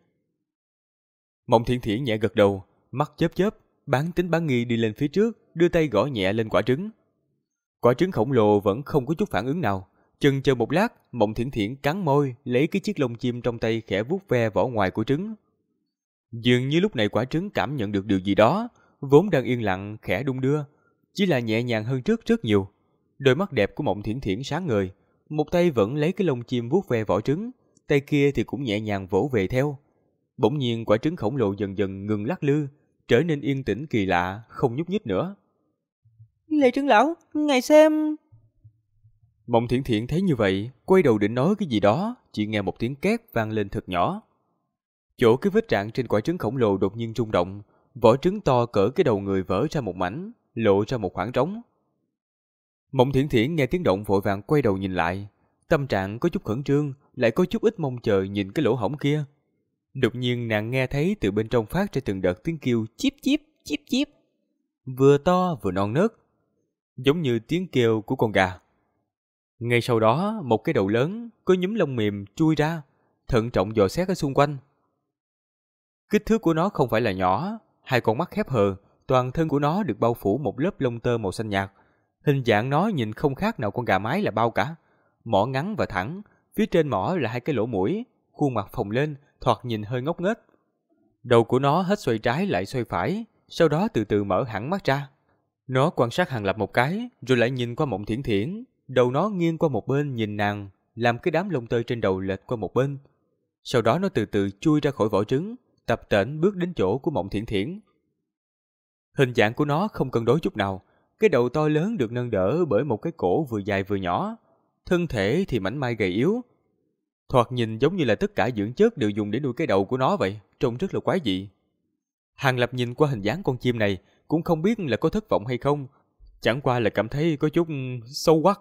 Mộng Thiển Thiển nhẹ gật đầu, mắt chớp chớp, bán tính bán nghi đi lên phía trước, đưa tay gõ nhẹ lên quả trứng. Quả trứng khổng lồ vẫn không có chút phản ứng nào. Chần chờ một lát, Mộng Thiển Thiển cắn môi, lấy cái chiếc lông chim trong tay khẽ vuốt ve vỏ ngoài của trứng. Dường như lúc này quả trứng cảm nhận được điều gì đó, vốn đang yên lặng khẽ đung đưa, chỉ là nhẹ nhàng hơn trước rất nhiều. Đôi mắt đẹp của Mộng Thiển Thiển sáng ngời, một tay vẫn lấy cái lông chim vuốt ve vỏ trứng, tay kia thì cũng nhẹ nhàng vỗ về theo. Bỗng nhiên quả trứng khổng lồ dần dần ngừng lắc lư, trở nên yên tĩnh kỳ lạ, không nhúc nhích nữa. Lê trưởng lão, ngài xem. Mộng Thiển Thiển thấy như vậy, quay đầu định nói cái gì đó, chỉ nghe một tiếng két vang lên thật nhỏ. Chỗ cái vết rạn trên quả trứng khổng lồ đột nhiên rung động, vỏ trứng to cỡ cái đầu người vỡ ra một mảnh, lộ ra một khoảng trống. Mộng Thiển Thiển nghe tiếng động vội vàng quay đầu nhìn lại, tâm trạng có chút khẩn trương, lại có chút ít mong chờ nhìn cái lỗ hổng kia. Đột nhiên nàng nghe thấy từ bên trong phát ra từng đợt tiếng kêu chíp chíp, chíp chíp, vừa to vừa non nớt, giống như tiếng kêu của con gà. Ngay sau đó, một cái đầu lớn có nhúm lông mềm chui ra, thận trọng dò xét ở xung quanh. Kích thước của nó không phải là nhỏ, hai con mắt khép hờ, toàn thân của nó được bao phủ một lớp lông tơ màu xanh nhạt. Hình dạng nó nhìn không khác nào con gà mái là bao cả. Mỏ ngắn và thẳng, phía trên mỏ là hai cái lỗ mũi, khuôn mặt phồng lên, thoạt nhìn hơi ngốc nghếch. Đầu của nó hết xoay trái lại xoay phải, sau đó từ từ mở hẳn mắt ra. Nó quan sát Hàng Lập một cái, rồi lại nhìn qua Mộng Thiển Thiển. Đầu nó nghiêng qua một bên nhìn nàng, làm cái đám lông tơ trên đầu lệch qua một bên. Sau đó nó từ từ chui ra khỏi vỏ trứng, tập tễnh bước đến chỗ của Mộng Thiển Thiển. Hình dạng của nó không cân đối chút nào, cái đầu to lớn được nâng đỡ bởi một cái cổ vừa dài vừa nhỏ, thân thể thì mảnh mai gầy yếu. Thoạt nhìn giống như là tất cả dưỡng chất đều dùng để nuôi cái đầu của nó vậy, trông rất là quái dị. Hàng Lập nhìn qua hình dáng con chim này, cũng không biết là có thất vọng hay không, chẳng qua là cảm thấy có chút sâu quắc.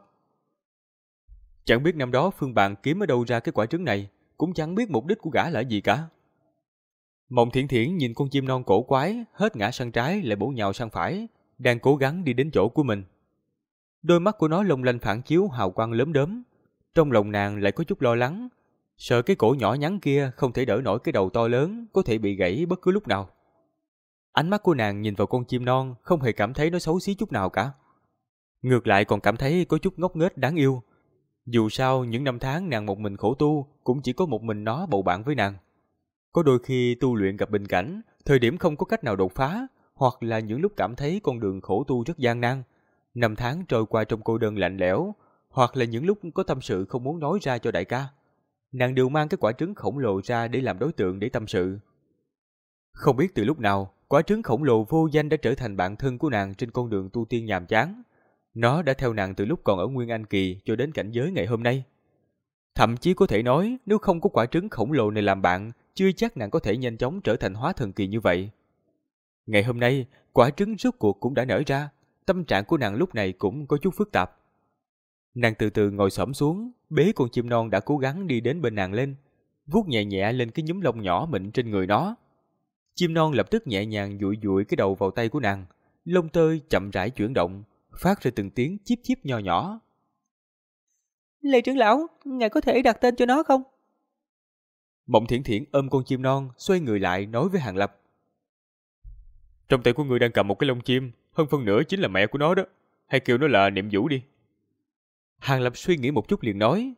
Chẳng biết năm đó Phương Bàn kiếm ở đâu ra cái quả trứng này, cũng chẳng biết mục đích của gã là gì cả. Mộng Thiển Thiển nhìn con chim non cổ quái, hết ngã sang trái lại bổ nhào sang phải, đang cố gắng đi đến chỗ của mình. Đôi mắt của nó long lanh phản chiếu hào quang lốm đốm, trong lòng nàng lại có chút lo lắng. Sợ cái cổ nhỏ nhắn kia không thể đỡ nổi cái đầu to lớn, có thể bị gãy bất cứ lúc nào. Ánh mắt của nàng nhìn vào con chim non không hề cảm thấy nó xấu xí chút nào cả. Ngược lại còn cảm thấy có chút ngốc nghếch đáng yêu. Dù sao những năm tháng nàng một mình khổ tu cũng chỉ có một mình nó bầu bạn với nàng. Có đôi khi tu luyện gặp bình cảnh, thời điểm không có cách nào đột phá, hoặc là những lúc cảm thấy con đường khổ tu rất gian nan. Năm tháng trôi qua trong cô đơn lạnh lẽo, hoặc là những lúc có tâm sự không muốn nói ra cho đại ca. Nàng đều mang cái quả trứng khổng lồ ra để làm đối tượng để tâm sự. Không biết từ lúc nào, quả trứng khổng lồ vô danh đã trở thành bạn thân của nàng trên con đường tu tiên nhàm chán. Nó đã theo nàng từ lúc còn ở Nguyên Anh Kỳ cho đến cảnh giới ngày hôm nay. Thậm chí có thể nói, nếu không có quả trứng khổng lồ này làm bạn, chưa chắc nàng có thể nhanh chóng trở thành hóa thần kỳ như vậy. Ngày hôm nay, quả trứng rốt cuộc cũng đã nở ra, tâm trạng của nàng lúc này cũng có chút phức tạp. Nàng từ từ ngồi xổm xuống, bế con chim non đã cố gắng đi đến bên nàng lên, vuốt nhẹ nhẹ lên cái nhúm lông nhỏ mịn trên người nó. Chim non lập tức nhẹ nhàng dụi dụi cái đầu vào tay của nàng, lông tơi chậm rãi chuyển động, phát ra từng tiếng chíp chíp nho nhỏ. Lê trưởng lão, ngài có thể đặt tên cho nó không? Mộng Thiển Thiển ôm con chim non, xoay người lại nói với Hàng Lập. Trong tay của người đang cầm một cái lông chim, hơn phân nửa chính là mẹ của nó đó. Hãy kêu nó là Niệm Vũ đi. Hàng Lập suy nghĩ một chút liền nói.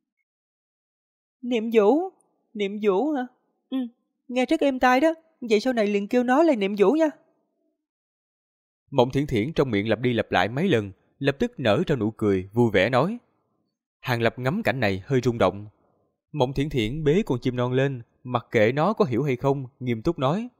Niệm Vũ? Niệm Vũ hả? Nghe rất êm tai đó. Vậy sau này liền kêu nó là Niệm Vũ nha. Mộng Thiển Thiển trong miệng lặp đi lặp lại mấy lần, lập tức nở ra nụ cười, vui vẻ nói. Hàng Lập ngắm cảnh này hơi rung động. Mộng Thiển Thiển bế con chim non lên, mặc kệ nó có hiểu hay không, nghiêm túc nói.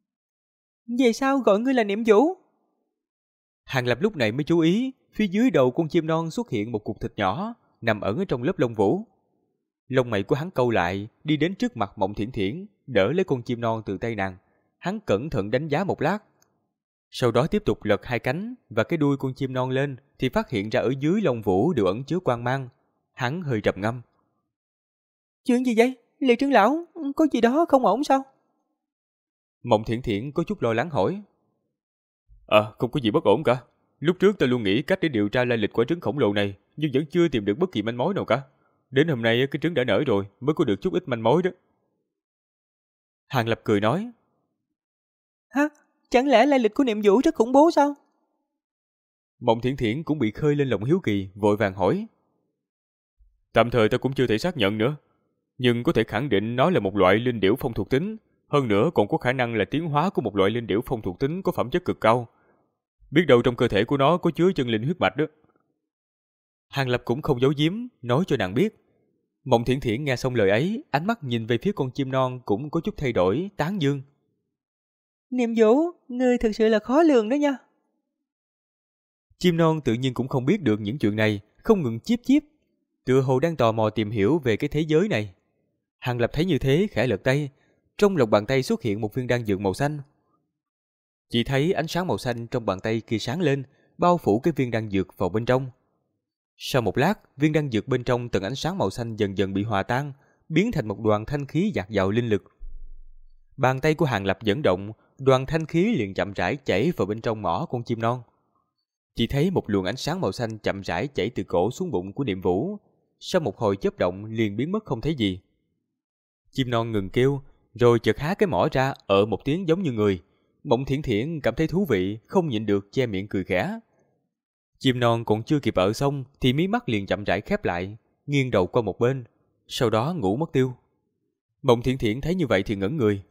Về sao gọi ngươi là Niệm Vũ? Hàng Lập lúc này mới chú ý, phía dưới đầu con chim non xuất hiện một cục thịt nhỏ, nằm ẩn ở trong lớp lông vũ. Lông mày của hắn câu lại, đi đến trước mặt Mộng Thiển Thiển, đỡ lấy con chim non từ tay nàng. Hắn cẩn thận đánh giá một lát. Sau đó tiếp tục lật hai cánh và cái đuôi con chim non lên thì phát hiện ra ở dưới lông vũ đều ẩn chứa quang mang. Hắn hơi trầm ngâm. Chuyện gì vậy? Lê trưởng lão, có gì đó không ổn sao? Mộng Thiển Thiển có chút lo lắng hỏi. Không có gì bất ổn cả. Lúc trước ta luôn nghĩ cách để điều tra lai lịch quả trứng khổng lồ này, nhưng vẫn chưa tìm được bất kỳ manh mối nào cả. Đến hôm nay cái trứng đã nở rồi, mới có được chút ít manh mối đó. Hàng Lập cười nói. Hả? Chẳng lẽ lai lịch của Niệm Vũ rất khủng bố sao? Mộng Thiển Thiển cũng bị khơi lên lòng hiếu kỳ, vội vàng hỏi. Tạm thời ta cũng chưa thể xác nhận nữa, nhưng có thể khẳng định nó là một loại linh điểu phong thuộc tính, hơn nữa còn có khả năng là tiến hóa của một loại linh điểu phong thuộc tính có phẩm chất cực cao. Biết đâu trong cơ thể của nó có chứa chân linh huyết mạch đó. Hàng Lập cũng không giấu giếm, nói cho nàng biết. Mộng Thiển Thiển nghe xong lời ấy, ánh mắt nhìn về phía con chim non cũng có chút thay đổi, tán dương. Niệm Vũ, ngươi thực sự là khó lường đó nha. Chim non tự nhiên cũng không biết được những chuyện này, không ngừng chíp chíp, tựa hồ đang tò mò tìm hiểu về cái thế giới này. Hàng Lập thấy như thế khẽ lật tay, trong lòng bàn tay xuất hiện một viên đan dược màu xanh. Chỉ thấy ánh sáng màu xanh trong bàn tay kia sáng lên, bao phủ cái viên đan dược vào bên trong. Sau một lát, viên đan dược bên trong tầng ánh sáng màu xanh dần dần bị hòa tan, biến thành một đoàn thanh khí dạt dào linh lực. Bàn tay của Hàng Lập dẫn động, đoàn thanh khí liền chậm rãi chảy vào bên trong mỏ con chim non. Chỉ thấy một luồng ánh sáng màu xanh chậm rãi chảy từ cổ xuống bụng của Niệm Vũ, sau một hồi chớp động liền biến mất không thấy gì. Chim non ngừng kêu, rồi chợt há cái mỏ ra ở một tiếng giống như người. Mộng Thiển Thiển cảm thấy thú vị, không nhịn được che miệng cười khẽ. Chim non còn chưa kịp ở xong thì mí mắt liền chậm rãi khép lại, nghiêng đầu qua một bên, sau đó ngủ mất tiêu. Mộng Thiển Thiển thấy như vậy thì ngẩn người.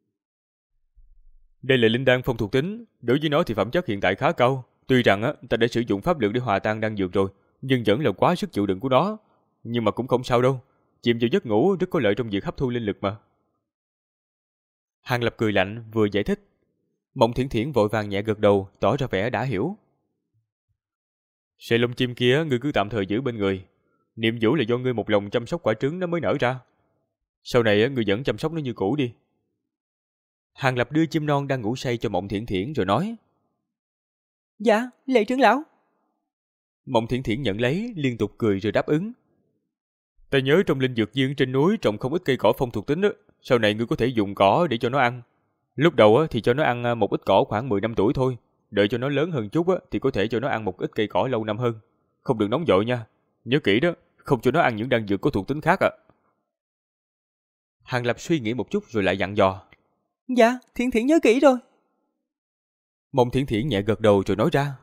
Đây là linh đan phong thuộc tính, đối với nó thì phẩm chất hiện tại khá cao. Tuy rằng ta đã sử dụng pháp lực để hòa tan đan dược rồi, nhưng vẫn là quá sức chịu đựng của nó. Nhưng mà cũng không sao đâu, chìm vào giấc ngủ rất có lợi trong việc hấp thu linh lực mà. Hàng Lập cười lạnh vừa giải thích. Mộng Thiển Thiển vội vàng nhẹ gật đầu, tỏ ra vẻ đã hiểu. Sợi lông chim kia ngươi cứ tạm thời giữ bên người. Niệm Vũ là do ngươi một lòng chăm sóc quả trứng nó mới nở ra. Sau này ngươi vẫn chăm sóc nó như cũ đi. Hàng Lập đưa chim non đang ngủ say cho Mộng Thiển Thiển rồi nói. Dạ, Lệ trưởng lão. Mộng Thiển Thiển nhận lấy, liên tục cười rồi đáp ứng. Ta nhớ trong linh dược viên trên núi trồng không ít cây cỏ phong thuộc tính đó. Sau này ngươi có thể dùng cỏ để cho nó ăn. Lúc đầu thì cho nó ăn một ít cỏ khoảng 10 năm tuổi thôi. Đợi cho nó lớn hơn chút thì có thể cho nó ăn một ít cây cỏ lâu năm hơn. Không được nóng vội nha. Nhớ kỹ đó, không cho nó ăn những đan dược có thuộc tính khác Hàng Lập suy nghĩ một chút rồi lại dặn dò. Dạ, Thiển Thiển nhớ kỹ rồi. Mộng Thiển Thiển nhẹ gật đầu rồi nói ra.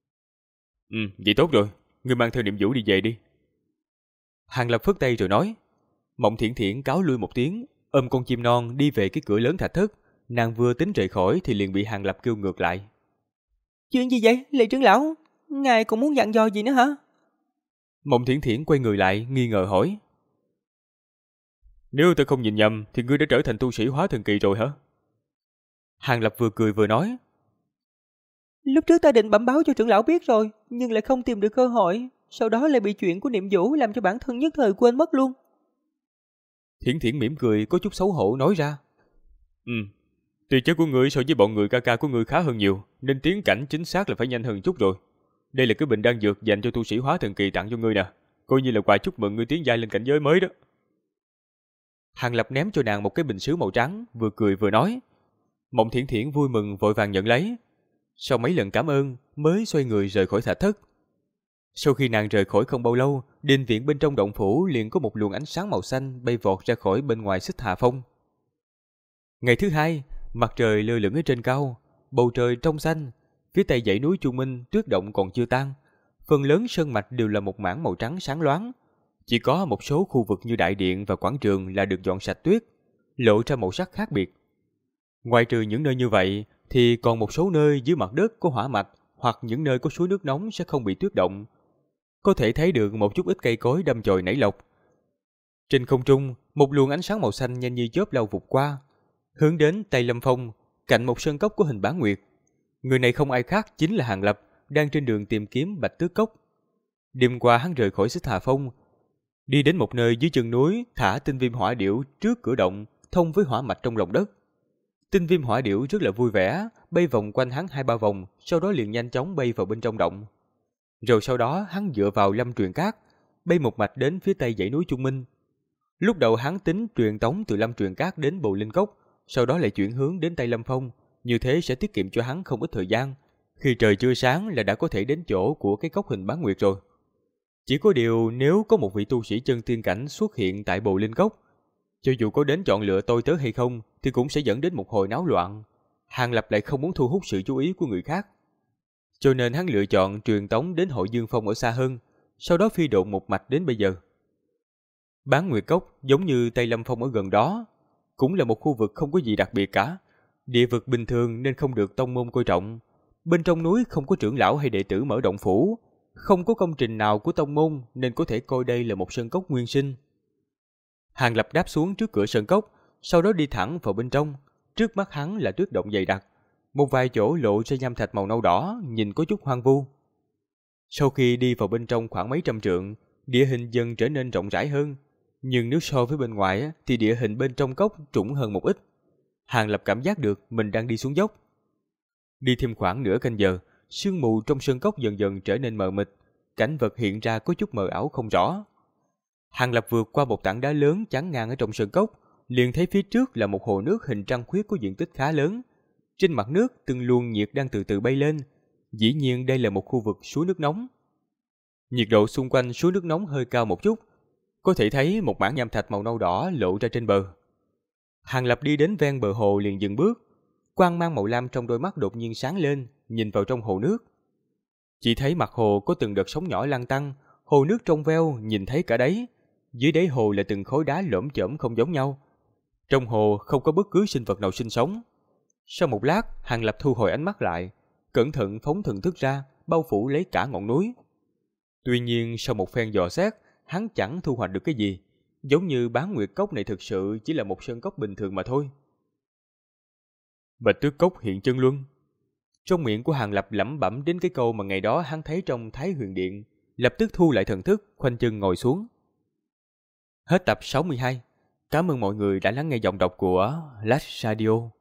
Vậy tốt rồi, ngươi mang theo Niệm Vũ đi về đi. Hàng Lập phất tay rồi nói. Mộng Thiển Thiển cáo lui một tiếng, ôm con chim non đi về cái cửa lớn thạch thất. Nàng vừa tính rời khỏi thì liền bị Hàng Lập kêu ngược lại. Chuyện gì vậy, Lệ trưởng lão? Ngài còn muốn dặn dò gì nữa hả? Mộng Thiển Thiển quay người lại, nghi ngờ hỏi. Nếu tôi không nhìn nhầm thì ngươi đã trở thành tu sĩ hóa thần kỳ rồi hả? Hàng Lập vừa cười vừa nói. Lúc trước ta định bẩm báo cho trưởng lão biết rồi, nhưng lại không tìm được cơ hội. Sau đó lại bị chuyện của Niệm Vũ làm cho bản thân nhất thời quên mất luôn. Thiển Thiển mỉm cười có chút xấu hổ nói ra. Tuy chất của ngươi so với bọn người ca ca của ngươi khá hơn nhiều, nên tiến cảnh chính xác là phải nhanh hơn chút rồi. Đây là cái bình đan dược dành cho tu sĩ hóa thần kỳ tặng cho ngươi nè, coi như là quà chúc mừng ngươi tiến giai lên cảnh giới mới đó. Hàng Lập ném cho nàng một cái bình sứ màu trắng, vừa cười vừa nói. Mộng Thiển Thiển vui mừng vội vàng nhận lấy. Sau mấy lần cảm ơn, mới xoay người rời khỏi thạch thất. Sau khi nàng rời khỏi không bao lâu, đình viện bên trong động phủ liền có một luồng ánh sáng màu xanh bay vọt ra khỏi bên ngoài Xích Hà Phong. Ngày thứ hai, mặt trời lơ lửng ở trên cao, bầu trời trong xanh, phía tây dãy núi Chu Minh tuyết động còn chưa tan, phần lớn sơn mạch đều là một mảng màu trắng sáng loáng, chỉ có một số khu vực như đại điện và quảng trường là được dọn sạch tuyết, lộ ra màu sắc khác biệt. Ngoài trừ những nơi như vậy, thì còn một số nơi dưới mặt đất có hỏa mạch hoặc những nơi có suối nước nóng sẽ không bị tuyết động. Có thể thấy được một chút ít cây cối đâm chồi nảy lộc. Trên không trung, một luồng ánh sáng màu xanh nhanh như chớp lao vụt qua, hướng đến Tây Lâm Phong, cạnh một sơn cốc có hình bán nguyệt. Người này không ai khác chính là Hàng Lập, đang trên đường tìm kiếm Bạch Tước Cốc. Đêm qua hắn rời khỏi Xích Hà Phong, đi đến một nơi dưới chân núi, thả tinh viêm hỏa điểu trước cửa động, thông với hỏa mạch trong lòng đất. Tinh viêm hỏa điểu rất là vui vẻ, bay vòng quanh hắn 2-3 vòng, sau đó liền nhanh chóng bay vào bên trong động. Rồi sau đó hắn dựa vào lâm truyền cát, bay một mạch đến phía tây dãy núi Trung Minh. Lúc đầu hắn tính truyền tống từ lâm truyền cát đến Bồ Linh Cốc, sau đó lại chuyển hướng đến Tây Lâm Phong, như thế sẽ tiết kiệm cho hắn không ít thời gian. Khi trời chưa sáng là đã có thể đến chỗ của cái cốc hình bán nguyệt rồi. Chỉ có điều nếu có một vị tu sĩ chân tiên cảnh xuất hiện tại Bồ Linh Cốc, cho dù có đến chọn lựa tôi tớ hay không thì cũng sẽ dẫn đến một hồi náo loạn. Hàng Lập lại không muốn thu hút sự chú ý của người khác, cho nên hắn lựa chọn truyền tống đến Hội Dương Phong ở xa hơn, sau đó phi độn một mạch đến bây giờ. Bán Nguyệt Cốc giống như Tây Lâm Phong ở gần đó, cũng là một khu vực không có gì đặc biệt cả, địa vực bình thường nên không được tông môn coi trọng. Bên trong núi không có trưởng lão hay đệ tử mở động phủ, không có công trình nào của tông môn nên có thể coi đây là một sơn cốc nguyên sinh. Hàng Lập đáp xuống trước cửa sơn cốc, sau đó đi thẳng vào bên trong. Trước mắt hắn là tuyết động dày đặc, một vài chỗ lộ ra nham thạch màu nâu đỏ, nhìn có chút hoang vu. Sau khi đi vào bên trong khoảng mấy trăm trượng, địa hình dần trở nên rộng rãi hơn, nhưng nếu so với bên ngoài thì địa hình bên trong cốc trũng hơn một ít. Hàng Lập cảm giác được mình đang đi xuống dốc. Đi thêm khoảng nửa canh giờ, sương mù trong sơn cốc dần dần trở nên mờ mịt, cảnh vật hiện ra có chút mờ ảo không rõ. Hàng Lập vượt qua một tảng đá lớn chắn ngang ở trong sơn cốc, liền thấy phía trước là một hồ nước hình trăng khuyết có diện tích khá lớn. Trên mặt nước từng luồng nhiệt đang từ từ bay lên, dĩ nhiên đây là một khu vực suối nước nóng. Nhiệt độ xung quanh suối nước nóng hơi cao một chút, có thể thấy một mảng nham thạch màu nâu đỏ lộ ra trên bờ. Hàng Lập đi đến ven bờ hồ liền dừng bước, quang mang màu lam trong đôi mắt đột nhiên sáng lên, nhìn vào trong hồ nước. Chỉ thấy mặt hồ có từng đợt sóng nhỏ lăn tăn, hồ nước trong veo nhìn thấy cả đấy. Dưới đáy hồ là từng khối đá lởm chởm không giống nhau. Trong hồ không có bất cứ sinh vật nào sinh sống. Sau một lát, Hàng Lập thu hồi ánh mắt lại, cẩn thận phóng thần thức ra, bao phủ lấy cả ngọn núi. Tuy nhiên sau một phen dò xét, hắn chẳng thu hoạch được cái gì, giống như Bán Nguyệt Cốc này thực sự chỉ là một sơn cốc bình thường mà thôi. Bạch Tước Cốc hiện chân luân. Trong miệng của Hàng Lập lẩm bẩm đến cái câu mà ngày đó hắn thấy trong Thái Huyền Điện, lập tức thu lại thần thức, khoanh chân ngồi xuống. Hết tập 62. Cảm ơn mọi người đã lắng nghe giọng đọc của Last Radio.